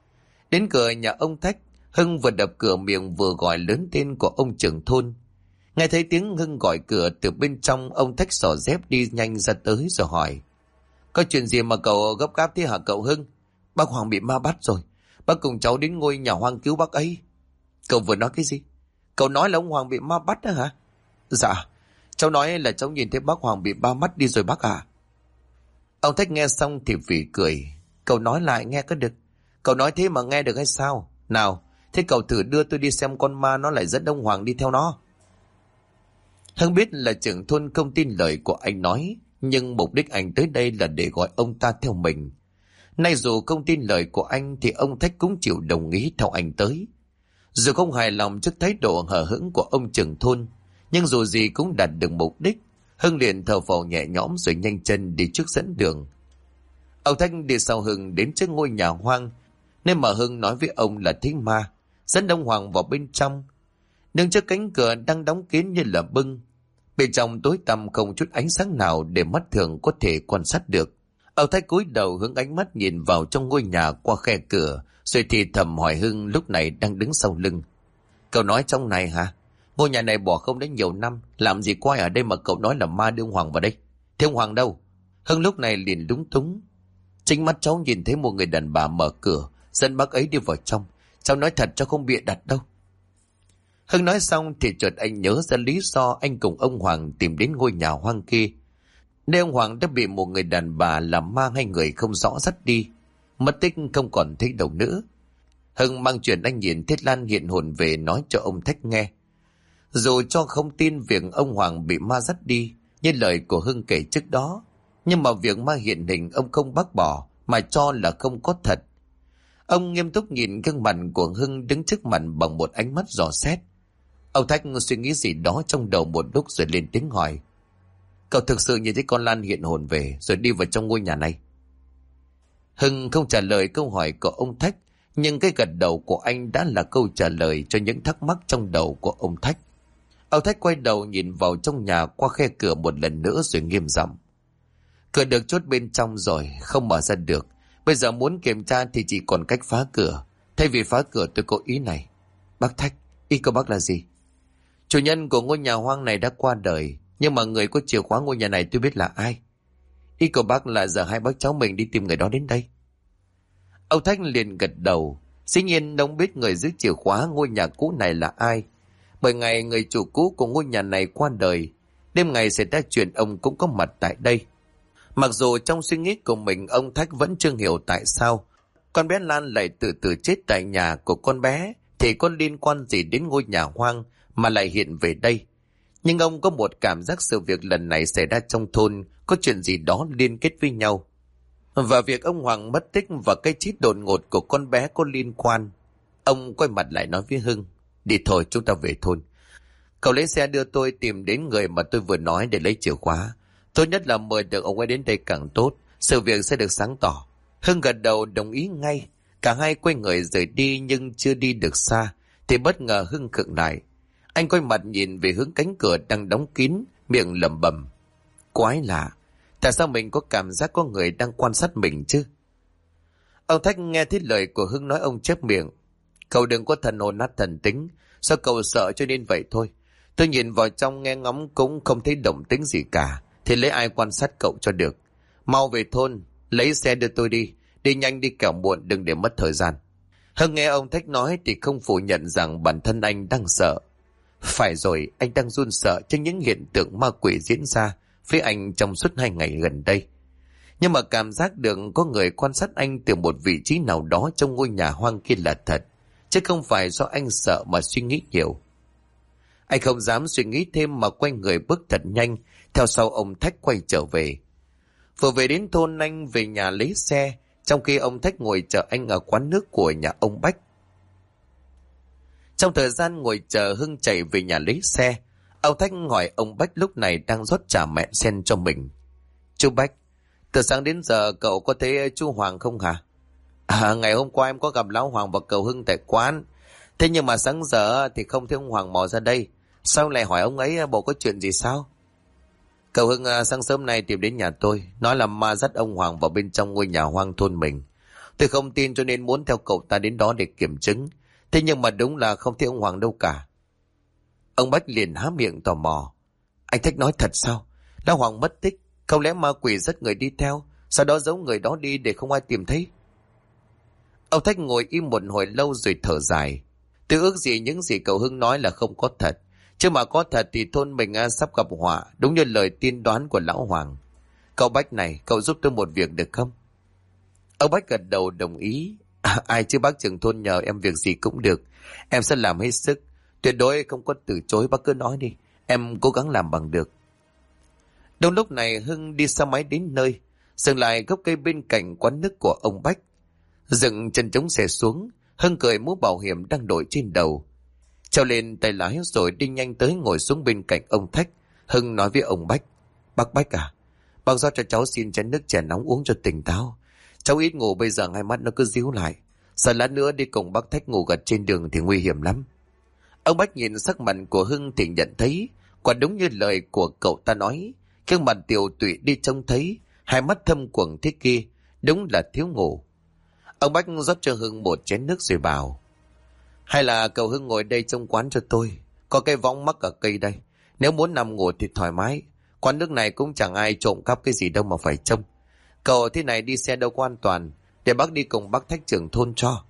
Đến cửa nhà ông Thách, Hưng vừa đập cửa miệng vừa gọi lớn tên của ông trưởng thôn. Nghe thấy tiếng Hưng gọi cửa từ bên trong, ông Thách xỏ dép đi nhanh ra tới rồi hỏi: Có chuyện gì mà cậu gấp gáp thế hả cậu Hưng? Bác Hoàng bị ma bắt rồi. Bác cùng cháu đến ngôi nhà hoang cứu bác ấy. Cậu vừa nói cái gì? Cậu nói là ông Hoàng bị ma bắt đó hả? Dạ, cháu nói là cháu nhìn thấy bác Hoàng bị ba mắt đi rồi bác à. Ông Thách nghe xong thì phì cười. Cậu nói lại nghe có được. Cậu nói thế mà nghe được hay sao? Nào, thế cậu thử đưa tôi đi xem con ma nó lại dẫn ông Hoàng đi theo nó. Hưng biết là trưởng thôn không tin lời của anh nói, nhưng mục đích anh tới đây là để gọi ông ta theo mình. Nay dù không tin lời của anh thì ông Thách cũng chịu đồng ý theo anh tới. Dù không hài lòng trước thái độ hờ hững của ông trưởng thôn, nhưng dù gì cũng đạt được mục đích. Hưng liền thở phào nhẹ nhõm rồi nhanh chân đi trước dẫn đường. Ông Thách đi sau Hưng đến trước ngôi nhà hoang, nên mà Hưng nói với ông là thấy ma, dẫn ông Hoàng vào bên trong. Nhưng trước cánh cửa đang đóng kín như là bưng, bên trong tối tăm không chút ánh sáng nào để mắt thường có thể quan sát được. Ông Thách cúi đầu hướng ánh mắt nhìn vào trong ngôi nhà qua khe cửa, rồi thì thầm hỏi Hưng lúc này đang đứng sau lưng. Cậu nói trong này hả? Ngôi nhà này bỏ không đến nhiều năm, làm gì có ai ở đây mà cậu nói là ma đưa ông Hoàng vào đây? Thế ông Hoàng đâu? Hưng lúc này liền lúng túng. Chính mắt cháu nhìn thấy một người đàn bà mở cửa, dẫn bác ấy đi vào trong. Cháu nói thật, cháu không bịa đặt đâu. Hưng nói xong thì chợt anh nhớ ra lý do anh cùng ông Hoàng tìm đến ngôi nhà hoang kia. Nơi ông Hoàng đã bị một người đàn bà làm ma hay người không rõ dắt đi, mất tích không còn thấy đâu nữa. Hưng mang chuyện anh nhìn Thiết Lan hiện hồn về nói cho ông Thách nghe. Dù cho không tin việc ông Hoàng bị ma dắt đi như lời của Hưng kể trước đó, nhưng mà việc ma hiện hình ông không bác bỏ mà cho là không có thật. Ông nghiêm túc nhìn gương mặt của Hưng đứng trước mặt bằng một ánh mắt dò xét. Ông Thách suy nghĩ gì đó trong đầu một lúc rồi lên tiếng hỏi: Cậu thực sự nhìn thấy con Lan hiện hồn về rồi đi vào trong ngôi nhà này? Hưng không trả lời câu hỏi của ông Thách, nhưng cái gật đầu của anh đã là câu trả lời cho những thắc mắc trong đầu của ông Thách. Ông Thách quay đầu nhìn vào trong nhà qua khe cửa một lần nữa rồi nghiêm giọng: Cửa được chốt bên trong rồi, không mở ra được. Bây giờ muốn kiểm tra thì chỉ còn cách phá cửa. Thay vì phá cửa tôi có ý này. Bác Thách, ý của bác là gì? Chủ nhân của ngôi nhà hoang này đã qua đời, nhưng mà người có chìa khóa ngôi nhà này tôi biết là ai. Ý của bác là giờ hai bác cháu mình đi tìm người đó đến đây. Ông Thách liền gật đầu. Dĩ nhiên ông biết người giữ chìa khóa ngôi nhà cũ này là ai, bởi ngày người chủ cũ của ngôi nhà này qua đời, đêm ngày xảy ra chuyện ông cũng có mặt tại đây. Mặc dù trong suy nghĩ của mình ông Thách vẫn chưa hiểu tại sao con bé Lan lại tự tử chết tại nhà của con bé, thì có liên quan gì đến ngôi nhà hoang mà lại hiện về đây. Nhưng ông có một cảm giác sự việc lần này xảy ra trong thôn có chuyện gì đó liên kết với nhau. Và việc ông Hoàng mất tích và cái chết đột ngột của con bé có liên quan. Ông quay mặt lại nói với Hưng: Đi thôi, chúng ta về thôn. Cậu lấy xe đưa tôi tìm đến người mà tôi vừa nói để lấy chìa khóa. Tốt nhất là mời được ông ấy đến đây càng tốt, sự việc sẽ được sáng tỏ. Hưng gật đầu đồng ý ngay. Cả hai quay người rời đi, nhưng chưa đi được xa thì bất ngờ Hưng khựng lại. Anh quay mặt nhìn về hướng cánh cửa đang đóng kín, miệng lẩm bẩm: Quái lạ, tại sao mình có cảm giác có người đang quan sát mình chứ? Ông Thách nghe thấy lời của Hưng nói, ông chép miệng: Cậu đừng có thần hồn nát thần tính, sao cậu sợ cho nên vậy thôi. Tôi nhìn vào trong nghe ngóng cũng không thấy động tĩnh gì cả, thì lấy ai quan sát cậu cho được. Mau về thôn, lấy xe đưa tôi đi, đi nhanh đi kẻo muộn, đừng để mất thời gian. Hưng nghe ông Thách nói thì không phủ nhận rằng bản thân anh đang sợ. Phải rồi, anh đang run sợ trước những hiện tượng ma quỷ diễn ra với anh trong suốt 2 ngày gần đây. Nhưng mà cảm giác được có người quan sát anh từ một vị trí nào đó trong ngôi nhà hoang kia là thật, chứ không phải do anh sợ mà suy nghĩ nhiều. Anh không dám suy nghĩ thêm mà quay người bước thật nhanh theo sau ông Thách quay trở về. Vừa về đến thôn anh về nhà lấy xe, trong khi ông Thách ngồi chờ anh ở quán nước của nhà ông Bách. Trong thời gian ngồi chờ, Hưng chạy về nhà lấy xe. Ông Thách hỏi ông Bách lúc này đang rót trà mẹn sen cho mình: Chú Bách, từ sáng đến giờ cậu có thấy chú Hoàng không hả? Ngày hôm qua em có gặp lão Hoàng và cậu Hưng tại quán. Thế nhưng mà sáng giờ thì không thấy ông Hoàng mò ra đây. Sao lại hỏi ông ấy, bộ có chuyện gì sao? Cậu Hưng sáng sớm nay tìm đến nhà tôi, nói là ma dắt ông Hoàng vào bên trong ngôi nhà hoang thôn mình. Tôi không tin cho nên muốn theo cậu ta đến đó để kiểm chứng. Thế nhưng mà đúng là không thấy ông Hoàng đâu cả. Ông Bách liền há miệng tò mò. Anh Thách nói thật sao? Lão Hoàng mất tích, không lẽ ma quỷ dắt người đi theo, sau đó giấu người đó đi để không ai tìm thấy? Ông Thách ngồi im một hồi lâu rồi thở dài. Tôi ước gì những gì cậu Hưng nói là không có thật. Chứ mà có thật thì thôn mình sắp gặp họa, đúng như lời tiên đoán của Lão Hoàng. Cậu Bách này, cậu giúp tôi một việc được không? Ông Bách gật đầu đồng ý. Ai chứ bác trưởng thôn nhờ em việc gì cũng được. Em sẽ làm hết sức. Tuyệt đối không có từ chối, bác cứ nói đi. Em cố gắng làm bằng được. Đúng lúc này Hưng đi xe máy đến nơi, dừng lại gốc cây bên cạnh quán nước của ông Bách. Dựng chân chống xe xuống, Hưng cởi mũ bảo hiểm đang đội trên đầu, treo lên tay lái rồi đi nhanh tới ngồi xuống bên cạnh ông Thách. Hưng nói với ông Bách. Bác Bách à, bác do cho cháu xin chén nước chè nóng uống cho tỉnh táo. Cháu ít ngủ bây giờ hai mắt nó cứ díu lại. Sợ lát nữa đi cùng bác Thách ngủ gật trên đường thì nguy hiểm lắm. Ông Bách nhìn sắc mặt của Hưng thì nhận thấy quả đúng như lời của cậu ta nói. Gương mặt tiều tụy đi trông thấy, hai mắt thâm quầng thế kia, đúng là thiếu ngủ. Ông Bách rót cho Hưng một chén nước rồi bảo. Hay là cậu Hưng ngồi đây trong quán cho tôi. Có cái võng mắc ở cây đây. Nếu muốn nằm ngủ thì thoải mái. Quán nước này cũng chẳng ai trộm cắp cái gì đâu mà phải trông. Cậu thế này đi xe đâu có an toàn. Để bác đi cùng bác Thách trưởng thôn cho.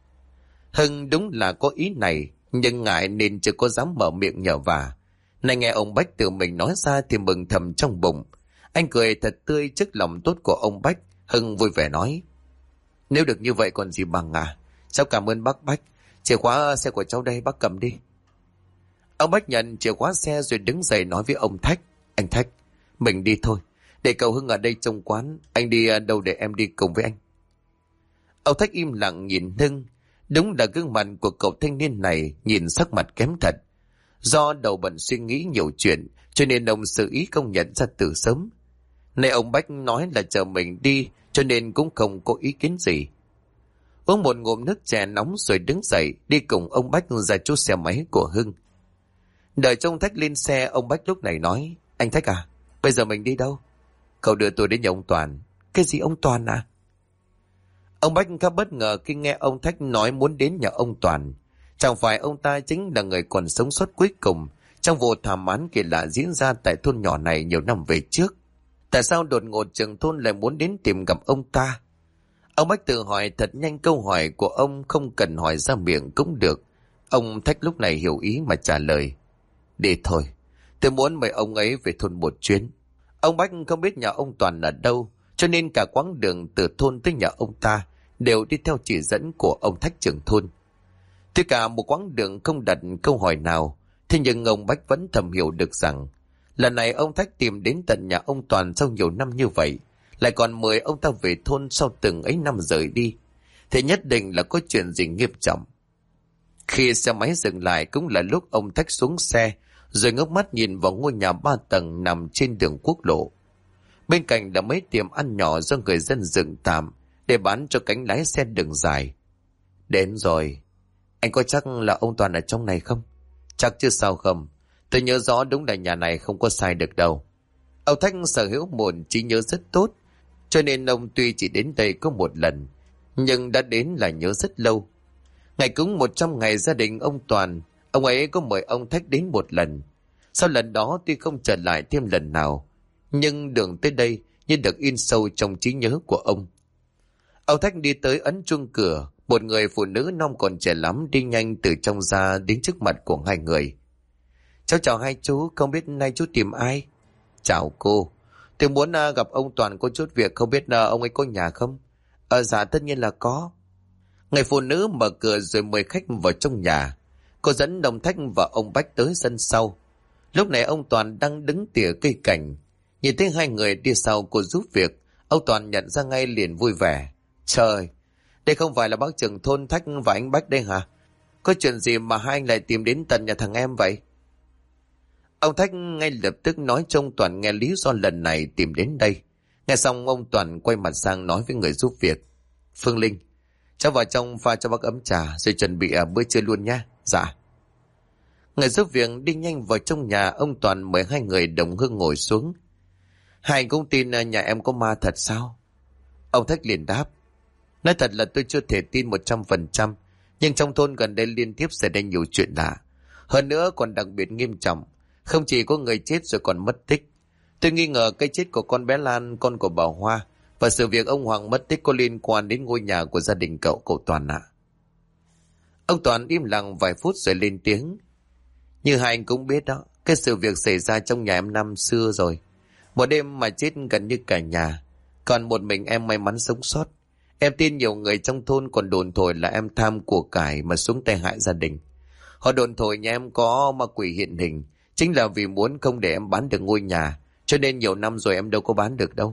Hưng đúng là có ý này, nhưng ngại nên chưa có dám mở miệng nhờ vả. Này nghe ông Bách tự mình nói ra thì mừng thầm trong bụng. Anh cười thật tươi trước lòng tốt của ông Bách. Hưng vui vẻ nói. Nếu được như vậy còn gì bằng à. Cháu cảm ơn bác Bách. Chìa khóa xe của cháu đây, bác cầm đi. Ông Bách nhận chìa khóa xe rồi đứng dậy nói với ông Thách. Anh Thách, mình đi thôi. Để cậu Hưng ở đây trong quán. Anh đi đâu để em đi cùng với anh? Ông Thách im lặng nhìn Hưng. Đúng là gương mặt của cậu thanh niên này nhìn sắc mặt kém thật. Do đầu bận suy nghĩ nhiều chuyện cho nên ông sự ý không nhận ra từ sớm. Này ông Bách nói là chờ mình đi cho nên cũng không có ý kiến gì. Uống một ngụm nước chè nóng rồi đứng dậy đi cùng ông Bách ra chỗ xe máy của Hưng. Đợi trông Thách lên xe, ông Bách lúc này nói. Anh Thách à, bây giờ mình đi đâu? Cậu đưa tôi đến nhà ông Toàn. Cái gì ông Toàn à? Ông Bách khá bất ngờ khi nghe ông Thách nói muốn đến nhà ông Toàn. Chẳng phải ông ta chính là người còn sống sót cuối cùng trong vụ thảm án kỳ lạ diễn ra tại thôn nhỏ này nhiều năm về trước. Tại sao đột ngột trưởng thôn lại muốn đến tìm gặp ông ta? Ông Bách tự hỏi thật nhanh, câu hỏi của ông không cần hỏi ra miệng cũng được. Ông Thách lúc này hiểu ý mà trả lời. Đi thôi, tôi muốn mời ông ấy về thôn một chuyến. Ông Bách không biết nhà ông Toàn ở đâu, cho nên cả quãng đường từ thôn tới nhà ông ta đều đi theo chỉ dẫn của ông Thách trưởng thôn. Tuy cả một quãng đường không đặt câu hỏi nào, thế nhưng ông Bách vẫn thầm hiểu được rằng lần này ông Thách tìm đến tận nhà ông Toàn sau nhiều năm như vậy, lại còn mời ông ta về thôn sau từng ấy năm rời đi, thì nhất định là có chuyện gì nghiêm trọng. Khi xe máy dừng lại cũng là lúc ông Thách xuống xe, rồi ngước mắt nhìn vào ngôi nhà 3 tầng nằm trên đường quốc lộ. Bên cạnh là mấy tiệm ăn nhỏ do người dân dựng tạm để bán cho cánh lái xe đường dài. Đến rồi. Anh có chắc là ông Toàn ở trong này không? Chắc chứ sao không. Tôi nhớ rõ đúng là nhà này không có sai được đâu. Ông Thách sở hữu một trí nhớ rất tốt, cho nên ông tuy chỉ đến đây có một lần, nhưng đã đến là nhớ rất lâu. Ngày cúng 100 ngày gia đình ông Toàn, ông ấy có mời ông Thách đến một lần. Sau lần đó tuy không trở lại thêm lần nào, nhưng đường tới đây như được in sâu trong trí nhớ của ông. Ông Thách đi tới ấn chuông cửa, một người phụ nữ non còn trẻ lắm đi nhanh từ trong ra đến trước mặt của hai người. Cháu chào hai chú, không biết nay chú tìm ai? Chào cô, tôi muốn gặp ông Toàn có chút việc, không biết ông ấy có nhà không? Dạ tất nhiên là có. Người phụ nữ mở cửa rồi mời khách vào trong nhà. Cô dẫn ông Thách và ông Bách tới sân sau. Lúc này ông Toàn đang đứng tỉa cây cảnh. Nhìn thấy hai người đi sau cô giúp việc, ông Toàn nhận ra ngay liền vui vẻ. Trời, đây không phải là bác trưởng thôn Thách và anh Bách đây hả? Có chuyện gì mà hai anh lại tìm đến tận nhà thằng em vậy? Ông Thách ngay lập tức nói cho ông Toàn nghe lý do lần này tìm đến đây. Nghe xong ông Toàn quay mặt sang nói với người giúp việc. Phương Linh, cháu vào trong pha cho bác ấm trà rồi chuẩn bị bữa trưa luôn nha. Dạ. Người giúp việc đi nhanh vào trong nhà, ông Toàn mời hai người đồng hương ngồi xuống. Hai cũng tin nhà em có ma thật sao? Ông Thách liền đáp. Nói thật là tôi chưa thể tin 100%, nhưng trong thôn gần đây liên tiếp xảy ra nhiều chuyện lạ. Hơn nữa còn đặc biệt nghiêm trọng. Không chỉ có người chết rồi còn mất tích. Tôi nghi ngờ cái chết của con bé Lan, con của bà Hoa, và sự việc ông Hoàng mất tích có liên quan đến ngôi nhà của gia đình cậu Toàn ạ. Ông Toàn im lặng vài phút rồi lên tiếng. Như hai anh cũng biết đó, cái sự việc xảy ra trong nhà em năm xưa rồi. Một đêm mà chết gần như cả nhà. Còn một mình em may mắn sống sót. Em tin nhiều người trong thôn còn đồn thổi là em tham của cải mà xuống tay hại gia đình. Họ đồn thổi nhà em có ma quỷ hiện hình, chính là vì muốn không để em bán được ngôi nhà, cho nên nhiều năm rồi em đâu có bán được đâu.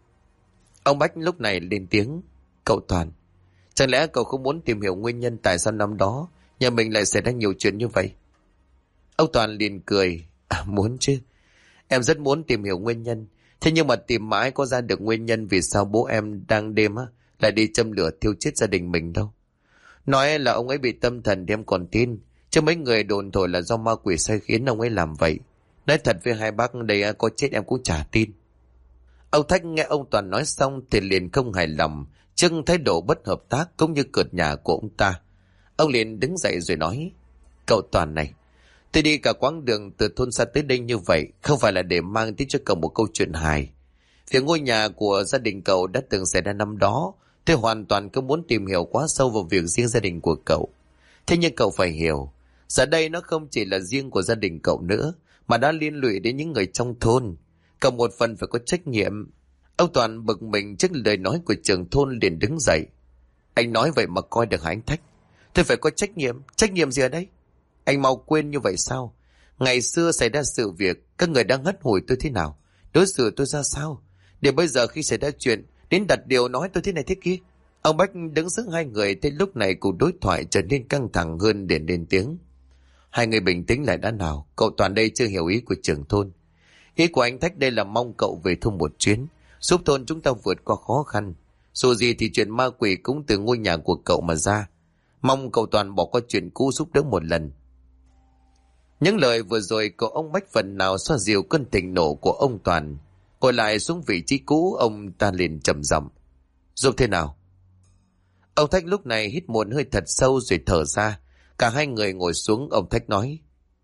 Ông Bách lúc này lên tiếng. Cậu Toàn, chẳng lẽ cậu không muốn tìm hiểu nguyên nhân tại sao năm đó nhà mình lại xảy ra nhiều chuyện như vậy? Ông Toàn liền cười. Muốn chứ. Em rất muốn tìm hiểu nguyên nhân. Thế nhưng mà tìm mãi có ra được nguyên nhân vì sao bố em đang đêm lại đi châm lửa thiêu chết gia đình mình đâu. Nói là ông ấy bị tâm thần thì em còn tin, chứ mấy người đồn thổi là do ma quỷ sai khiến ông ấy làm vậy. Nói thật với hai bác đây, có chết em cũng chả tin. Ông Thách nghe ông Toàn nói xong thì liền không hài lòng trước thái độ bất hợp tác cũng như cợt nhả của ông ta. Ông liền đứng dậy rồi nói. Cậu Toàn này, tôi đi cả quãng đường từ thôn xa tới đây như vậy không phải là để mang tới cho cậu một câu chuyện hài. Việc ngôi nhà của gia đình cậu đã từng xảy ra năm đó, tôi hoàn toàn không muốn tìm hiểu quá sâu vào việc riêng gia đình của cậu. Thế nhưng cậu phải hiểu, giờ đây nó không chỉ là riêng của gia đình cậu nữa, mà đã liên lụy đến những người trong thôn. Cậu một phần phải có trách nhiệm. Ông Toàn bực mình trước lời nói của trưởng thôn liền đứng dậy. Anh nói vậy mà coi được hả anh Thách? Tôi phải có trách nhiệm gì ở đây? Anh mau quên như vậy sao? Ngày xưa xảy ra sự việc, các người đang hất hủi tôi thế nào, đối xử tôi ra sao, để bây giờ khi xảy ra chuyện đến đặt điều nói tôi thế này thế kia. Ông Bách đứng giữa hai người, thế lúc này cuộc đối thoại trở nên căng thẳng hơn để lên tiếng. Hai người bình tĩnh lại đã nào. Cậu Toàn đây chưa hiểu ý của trưởng thôn. Ý của anh Thách đây là mong cậu về thôn một chuyến, giúp thôn chúng ta vượt qua khó khăn. Dù gì thì chuyện ma quỷ cũng từ ngôi nhà của cậu mà ra. Mong cậu Toàn bỏ qua chuyện cũ giúp đỡ một lần. Những lời vừa rồi của ông Bách phần nào xoa dịu cơn thịnh nộ của ông Toàn. Ngồi lại xuống vị trí cũ, ông ta liền trầm giọng. Giúp thế nào? Ông Thách lúc này hít một hơi thật sâu rồi thở ra. Cả hai người ngồi xuống, ông Thách nói.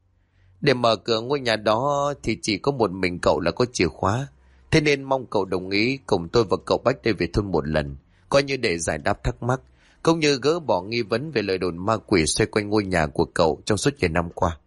Để mở cửa ngôi nhà đó thì chỉ có một mình cậu là có chìa khóa. Thế nên mong cậu đồng ý cùng tôi và cậu Bách đây về thôn một lần, coi như để giải đáp thắc mắc, cũng như gỡ bỏ nghi vấn về lời đồn ma quỷ xoay quanh ngôi nhà của cậu trong suốt nhiều năm qua.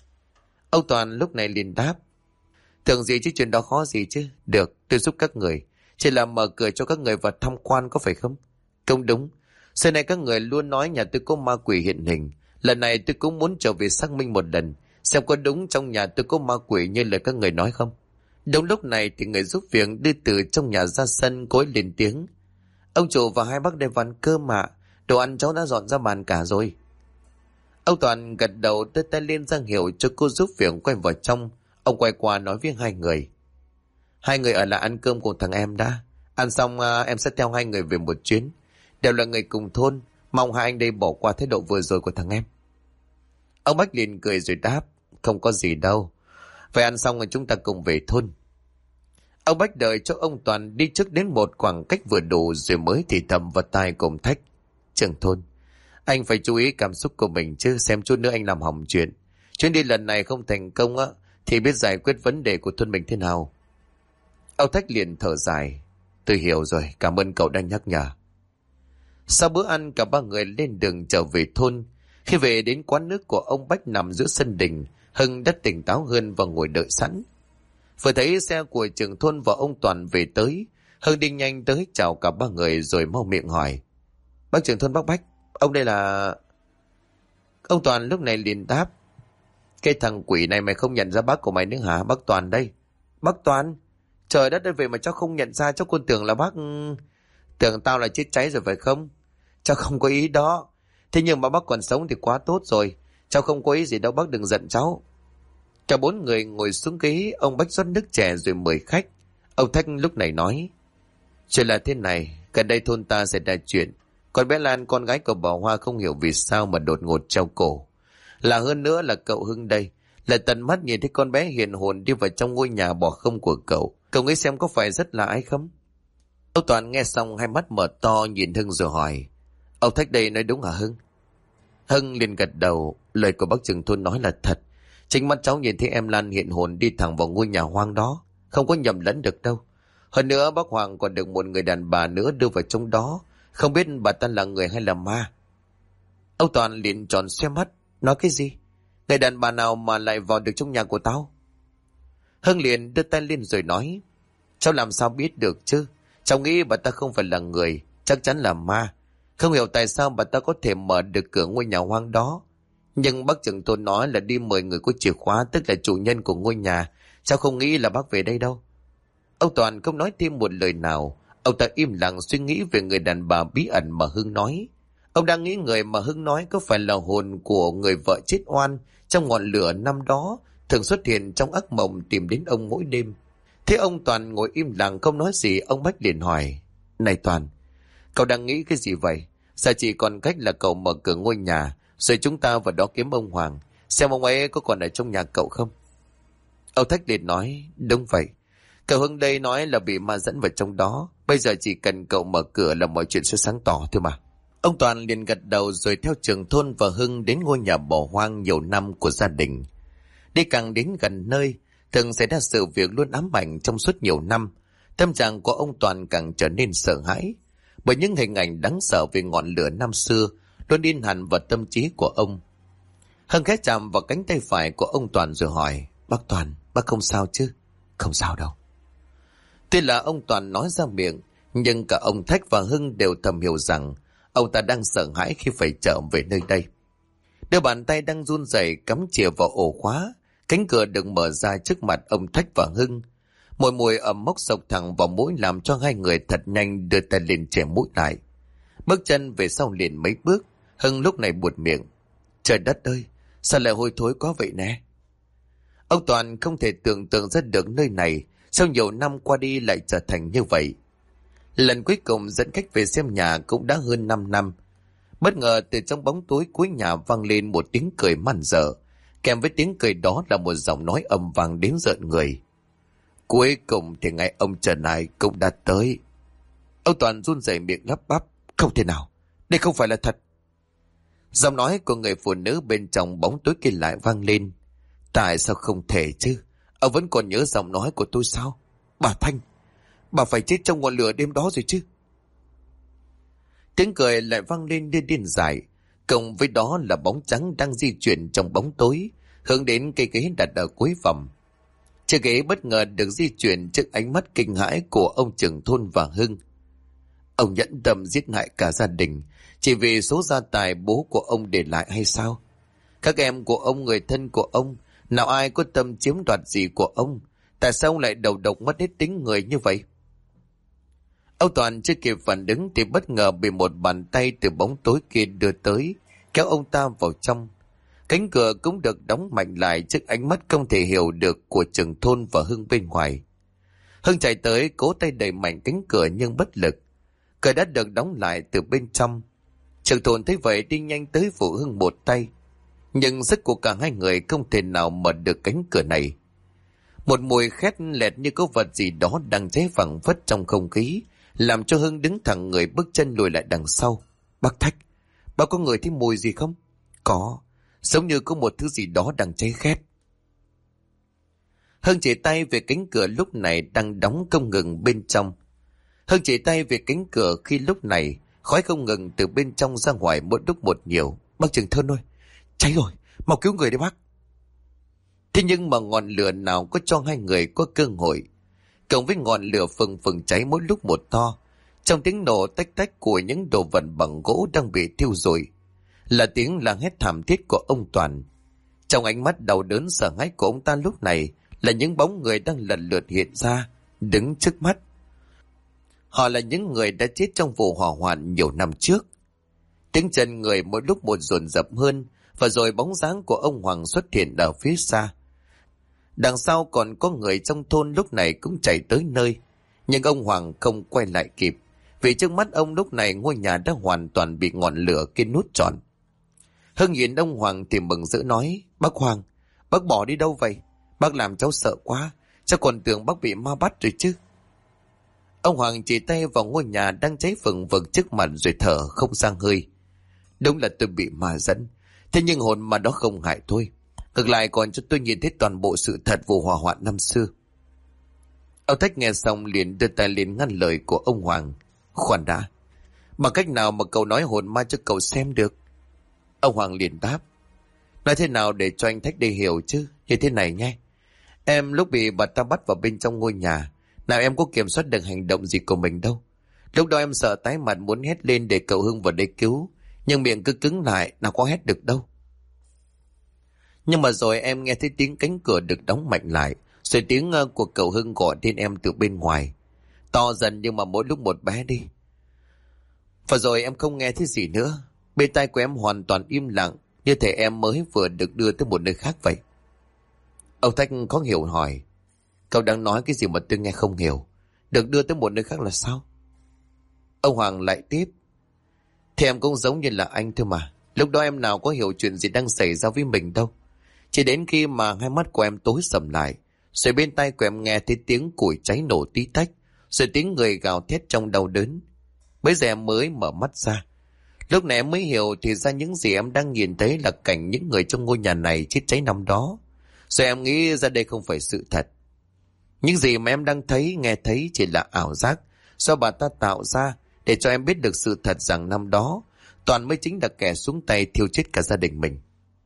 Ông Toàn lúc này liền đáp. Tưởng gì chứ chuyện đó khó gì chứ. Được, tôi giúp các người. Chỉ là mở cửa cho các người vào tham quan có phải không? Không đúng. Xưa này các người luôn nói nhà tôi có ma quỷ hiện hình. Lần này tôi cũng muốn trở về xác minh một lần, xem có đúng trong nhà tôi có ma quỷ như lời các người nói không. Đúng lúc này thì người giúp việc đi từ trong nhà ra sân, cối lên tiếng. Ông chủ và hai bác đem ăn cơm mà. Đồ ăn cháu đã dọn ra bàn cả rồi. Ông Toàn gật đầu, đưa tay lên ra hiệu cho cô giúp việc quay vào trong. Ông quay qua nói với hai người. Hai người ở lại ăn cơm cùng thằng em đã. Ăn xong em sẽ theo hai người về một chuyến. Đều là người cùng thôn. Mong hai anh đây bỏ qua thái độ vừa rồi của thằng em. Ông Bách liền cười rồi đáp. Không có gì đâu. Phải ăn xong rồi chúng ta cùng về thôn. Ông Bách đợi cho ông Toàn đi trước đến một khoảng cách vừa đủ rồi mới thì thầm vào tai cùng Thách. Trưởng thôn, anh phải chú ý cảm xúc của mình chứ, xem chút nữa anh làm hỏng chuyện. Chuyến đi lần này không thành công thì biết giải quyết vấn đề của thôn mình thế nào. Ông Thách liền thở dài. Tôi hiểu rồi, cảm ơn cậu đã nhắc nhở. Sau bữa ăn cả ba người lên đường trở về thôn. Khi về đến quán nước của ông Bách nằm giữa sân đình, Hưng đã tỉnh táo hơn và ngồi đợi sẵn. Vừa thấy xe của trưởng thôn và ông Toàn về tới, Hưng đi nhanh tới chào cả ba người rồi mau miệng hỏi. Bác trưởng thôn bác Bách, ông đây là... Ông Toàn lúc này liền đáp. Cái thằng quỷ này mày không nhận ra bác của mày nữa hả? Bác Toàn đây. Bác Toàn? Trời đất ơi, vậy mà cháu không nhận ra, cháu còn tưởng là bác... Tưởng tao là chết cháy rồi phải không? Cháu không có ý đó. Thế nhưng mà bác còn sống thì quá tốt rồi. Cháu không có ý gì đâu, bác đừng giận cháu. Cả bốn người ngồi xuống ghế, ông Bách rót nước chè rồi mời khách. Ông Thách lúc này nói. Chuyện là thế này, gần đây thôn ta xảy ra chuyện. Con bé Lan, con gái của bà Hoa không hiểu vì sao mà đột ngột treo cổ. Là hơn nữa là cậu Hưng đây, là tận mắt nhìn thấy con bé hiện hồn đi vào trong ngôi nhà bỏ không của cậu. Cậu nghĩ xem có phải rất lạ hay không? Ông Toàn nghe xong hai mắt mở to nhìn Hưng rồi hỏi. Ông Thách đây nói đúng hả Hưng? Hưng liền gật đầu, lời của bác trưởng thôn nói là thật. Chính mắt cháu nhìn thấy em Lan hiện hồn đi thẳng vào ngôi nhà hoang đó, không có nhầm lẫn được đâu. Hơn nữa bác Hoàng còn được một người đàn bà nữa đưa vào trong đó, không biết bà ta là người hay là ma. Ông Toàn liền tròn xoe mắt, nói cái gì? Người đàn bà nào mà lại vào được trong nhà của tao? Hưng liền đưa tay lên rồi nói, cháu làm sao biết được chứ? Cháu nghĩ bà ta không phải là người, chắc chắn là ma. Không hiểu tại sao bà ta có thể mở được cửa ngôi nhà hoang đó. Nhưng bác trưởng thôn nói là đi mời người có chìa khóa, tức là chủ nhân của ngôi nhà. Cháu không nghĩ là bác về đây đâu. Ông Toàn không nói thêm một lời nào. Ông ta im lặng suy nghĩ về người đàn bà bí ẩn mà Hưng nói. Ông đang nghĩ người mà Hưng nói có phải là hồn của người vợ chết oan trong ngọn lửa năm đó, thường xuất hiện trong ác mộng tìm đến ông mỗi đêm. Thế ông Toàn ngồi im lặng không nói gì. Ông Bách liền hỏi, này Toàn, cậu đang nghĩ cái gì vậy? Sao chỉ còn cách là cậu mở cửa ngôi nhà, rồi chúng ta vào đó kiếm ông Hoàng, xem ông ấy có còn ở trong nhà cậu không? Ông Thách liền nói, đúng vậy. Cậu Hưng đây nói là bị ma dẫn vào trong đó. Bây giờ chỉ cần cậu mở cửa là mọi chuyện sẽ sáng tỏ thôi mà. Ông Toàn liền gật đầu rồi theo trưởng thôn và Hưng đến ngôi nhà bỏ hoang nhiều năm của gia đình. Đi càng đến gần nơi, thường xảy ra sự việc luôn ám ảnh trong suốt nhiều năm. Tâm trạng của ông Toàn càng trở nên sợ hãi, bởi những hình ảnh đáng sợ về ngọn lửa năm xưa luôn in hằn vào tâm trí của ông. Hưng khẽ chạm vào cánh tay phải của ông Toàn rồi hỏi, bác Toàn, bác không sao chứ? Không sao đâu. Tuy là ông Toàn nói ra miệng, nhưng cả ông Thách và Hưng đều thầm hiểu rằng ông ta đang sợ hãi khi phải trở về nơi đây. Đôi bàn tay đang run rẩy cắm chìa vào ổ khóa, cánh cửa được mở ra trước mặt ông Thách và Hưng. Mùi mùi ẩm mốc sộc thẳng vào mũi làm cho hai người thật nhanh đưa tay lên che mũi lại. Bước chân về sau liền mấy bước, Hưng lúc này buột miệng. Trời đất ơi, sao lại hôi thối quá vậy nè? Ông Toàn không thể tưởng tượng ra được nơi này sau nhiều năm qua đi lại trở thành như vậy. Lần cuối cùng dẫn khách về xem nhà cũng đã hơn 5 năm. Bất ngờ từ trong bóng tối cuối nhà vang lên một tiếng cười man dở, kèm với tiếng cười đó là một giọng nói ầm vang đến rợn người. Cuối cùng thì ngày ông Trần này cũng đã tới. Ông Toàn run rẩy miệng lắp bắp, không thể nào, đây không phải là thật. Giọng nói của người phụ nữ bên trong bóng tối kia lại vang lên. Tại sao không thể chứ? Ông vẫn còn nhớ giọng nói của tôi sao? Bà Thanh, bà phải chết trong ngọn lửa đêm đó rồi chứ? Tiếng cười lại vang lên như điên dại, cộng với đó là bóng trắng đang di chuyển trong bóng tối, hướng đến cây ghế đặt ở cuối phòng. Chiếc ghế bất ngờ được di chuyển trước ánh mắt kinh hãi của ông trưởng thôn và Hưng. Ông nhẫn tâm giết hại cả gia đình chỉ vì số gia tài bố của ông để lại hay sao? Các em của ông, người thân của ông, nào ai có tâm chiếm đoạt gì của ông? Tại sao ông lại đầu độc mất hết tính người như vậy? Ông Toàn chưa kịp phản ứng thì bất ngờ bị một bàn tay từ bóng tối kia đưa tới, kéo ông ta vào trong. Cánh cửa cũng được đóng mạnh lại trước ánh mắt không thể hiểu được của trưởng thôn và Hưng bên ngoài. Hưng chạy tới cố tay đẩy mạnh cánh cửa nhưng bất lực. Cửa đã được đóng lại từ bên trong. Trưởng thôn thấy vậy đi nhanh tới phụ Hưng một tay. Nhưng sức của cả hai người không thể nào mở được cánh cửa này. Một mùi khét lẹt như có vật gì đó đang cháy phẳng phất trong không khí, làm cho Hưng đứng thẳng người bước chân lùi lại đằng sau. Bác Thách, bác có ngửi thấy mùi gì không? Có, giống như có một thứ gì đó đang cháy khét. Hưng chỉ tay về cánh cửa lúc này đang đóng không ngừng bên trong. Hưng chỉ tay về cánh cửa khi lúc này khói không ngừng từ bên trong ra ngoài một lúc một nhiều. Bác Trường Thơn ơi, cháy rồi, mau cứu người đi bác. Thế nhưng mà ngọn lửa nào có cho hai người có cơ hội. Cộng với ngọn lửa phừng phừng cháy mỗi lúc một to, trong tiếng nổ tách tách của những đồ vật bằng gỗ đang bị thiêu rụi, là tiếng la hét thảm thiết của ông Toàn. Trong ánh mắt đau đớn sợ hãi của ông ta lúc này là những bóng người đang lần lượt hiện ra, đứng trước mắt. Họ là những người đã chết trong vụ hỏa hoạn nhiều năm trước. Tiếng chân người mỗi lúc một dồn dập hơn, và rồi bóng dáng của ông Hoàng xuất hiện ở phía xa. Đằng sau còn có người trong thôn lúc này cũng chạy tới nơi, nhưng ông Hoàng không quay lại kịp, vì trước mắt ông lúc này ngôi nhà đã hoàn toàn bị ngọn lửa kia nuốt trọn. Hưng nhìn ông Hoàng thì mừng rỡ nói, bác Hoàng, bác bỏ đi đâu vậy? Bác làm cháu sợ quá, cháu còn tưởng bác bị ma bắt rồi chứ. Ông Hoàng chỉ tay vào ngôi nhà đang cháy phừng phừng trước mặt rồi thở không ra hơi. Đúng là tôi bị ma dẫn, Thế nhưng hồn ma đó không hại tôi, ngược lại còn cho tôi nhìn thấy toàn bộ sự thật vụ hỏa hoạn năm xưa. Ông Thách nghe xong liền đưa tay lên ngăn lời của ông Hoàng. Khoan đã, bằng cách nào mà cậu nói hồn ma cho cậu xem được? Ông Hoàng liền đáp. Nói thế nào để cho anh Thách đây hiểu chứ? Như thế này nhé. Em lúc bị bà ta bắt vào bên trong ngôi nhà, nào em có kiểm soát được hành động gì của mình đâu. Lúc đó em sợ tái mặt muốn hét lên để cậu Hưng vào đây cứu, nhưng miệng cứ cứng lại, nào có hét được đâu. Nhưng mà rồi em nghe thấy tiếng cánh cửa được đóng mạnh lại, rồi tiếng của cậu Hưng gọi tên em từ bên ngoài. To dần nhưng mà mỗi lúc một bé đi. Và rồi em không nghe thấy gì nữa. Bên tai của em hoàn toàn im lặng, như thể em mới vừa được đưa tới một nơi khác vậy. Ông Thách khó hiểu hỏi. Cậu đang nói cái gì mà tôi nghe không hiểu? Được đưa tới một nơi khác là sao? Ông Hoàng lại tiếp. Thì em cũng giống như là anh thôi mà. Lúc đó em nào có hiểu chuyện gì đang xảy ra với mình đâu. Chỉ đến khi mà hai mắt của em tối sầm lại, rồi bên tai của em nghe thấy tiếng củi cháy nổ tí tách, rồi tiếng người gào thét trong đau đớn. Bây giờ em mới mở mắt ra. Lúc này em mới hiểu thì ra những gì em đang nhìn thấy là cảnh những người trong ngôi nhà này chết cháy năm đó. Rồi em nghĩ ra đây không phải sự thật. Những gì mà em đang thấy, nghe thấy chỉ là ảo giác do bà ta tạo ra để cho em biết được sự thật rằng năm đó Toàn mới chính là kẻ xuống tay thiêu chết cả gia đình mình.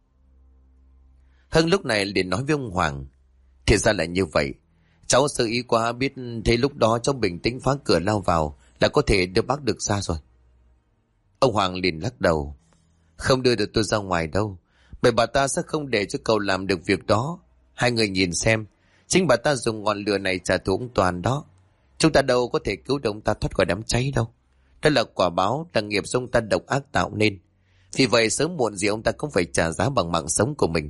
Hưng lúc này liền nói với ông Hoàng. Thì ra là như vậy. Cháu sơ ý quá, biết thế lúc đó cháu bình tĩnh phá cửa lao vào là có thể đưa bác được ra rồi. Ông Hoàng liền lắc đầu. Không đưa được tôi ra ngoài đâu, bởi bà ta sẽ không để cho cậu làm được việc đó. Hai người nhìn xem, chính bà ta dùng ngọn lửa này trả thù ông Toàn đó. Chúng ta đâu có thể cứu được ông ta thoát khỏi đám cháy đâu. Đó là quả báo, là nghiệp do ông ta độc ác tạo nên. Vì vậy sớm muộn gì ông ta cũng phải trả giá bằng mạng sống của mình.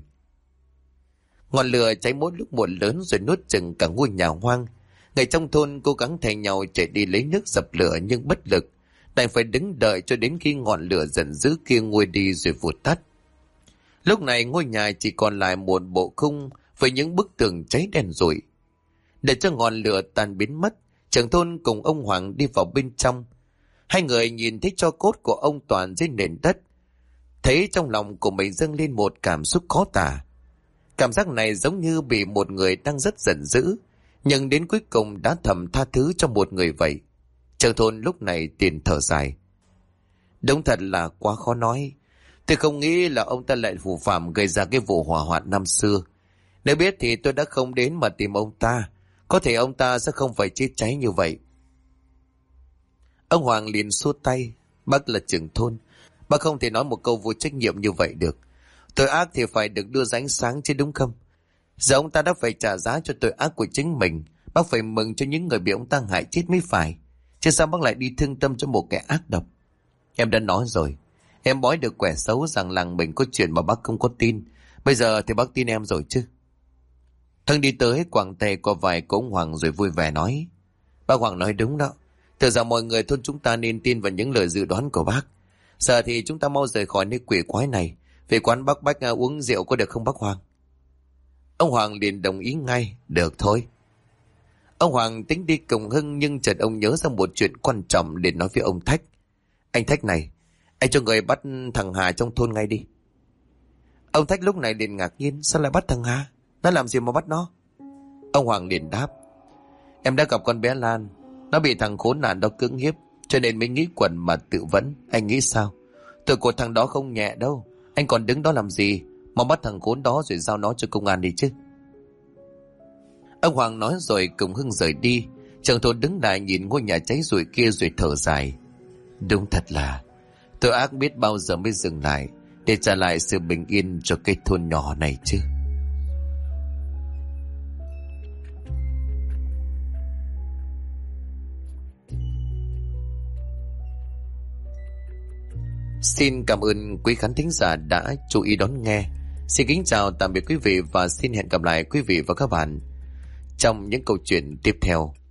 Ngọn lửa cháy mỗi lúc một lớn rồi nuốt chửng cả ngôi nhà hoang. Người trong thôn cố gắng thay nhau chạy đi lấy nước dập lửa nhưng bất lực, đành phải đứng đợi cho đến khi ngọn lửa giận dữ kia nguôi đi rồi vụt tắt. Lúc này ngôi nhà chỉ còn lại một bộ khung với những bức tường cháy đen rụi. Để cho ngọn lửa tan biến mất, trưởng thôn cùng ông Hoàng đi vào bên trong. Hai người nhìn thấy tro cốt của ông Toàn dưới nền đất, thấy trong lòng của mình dâng lên một cảm xúc khó tả. Cảm giác này giống như bị một người đang rất giận dữ, nhưng đến cuối cùng đã thầm tha thứ cho một người vậy. Trưởng thôn lúc này tiền thở dài. Đúng thật là quá khó nói. Tôi không nghĩ là ông ta lại thủ phạm gây ra cái vụ hỏa hoạn năm xưa. Nếu biết thì tôi đã không đến mà tìm ông ta. Có thể ông ta sẽ không phải chết cháy như vậy. Ông Hoàng liền xua tay. Bác là trưởng thôn, bác không thể nói một câu vô trách nhiệm như vậy được. Tội ác thì phải được đưa ra ánh sáng chứ, đúng không? Giờ ông ta đã phải trả giá cho tội ác của chính mình. Bác phải mừng cho những người bị ông ta hại chết mới phải. Chứ sao bác lại đi thương tâm cho một kẻ ác độc? Em đã nói rồi, em bói được quẻ xấu rằng làng mình có chuyện mà bác không có tin. Bây giờ thì bác tin em rồi chứ? Hưng đi tới quàng tay qua vai của ông Hoàng rồi vui vẻ nói. Bác Hoàng nói đúng đó. Thực ra mọi người thôn chúng ta nên tin vào những lời dự đoán của bác. Giờ thì chúng ta mau rời khỏi nơi quỷ quái này, về quán bác Bách uống rượu có được không bác Hoàng? Ông Hoàng liền đồng ý ngay. Được thôi. Ông Hoàng tính đi cùng Hưng, nhưng chợt ông nhớ ra một chuyện quan trọng liền nói với ông Thách. Anh Thách này, anh cho người bắt thằng Hà trong thôn ngay đi. Ông Thách lúc này liền ngạc nhiên. Sao lại bắt thằng Hà? Nó làm gì mà bắt nó? Ông Hoàng liền đáp. Em đã gặp con bé Lan, nó bị thằng khốn nạn đó cưỡng hiếp, cho nên mới nghĩ quẩn mà tự vấn. Anh nghĩ sao? Tội của thằng đó không nhẹ đâu. Anh còn đứng đó làm gì? Mà bắt thằng khốn đó rồi giao nó cho công an đi chứ. Ông Hoàng nói rồi cùng Hưng rời đi. Trưởng thôn đứng lại nhìn ngôi nhà cháy rụi kia rồi thở dài. Đúng thật là tội ác biết bao giờ mới dừng lại để trả lại sự bình yên cho cái thôn nhỏ này chứ. Xin cảm ơn quý khán thính giả đã chú ý đón nghe. Xin kính chào tạm biệt quý vị và xin hẹn gặp lại quý vị và các bạn trong những câu chuyện tiếp theo.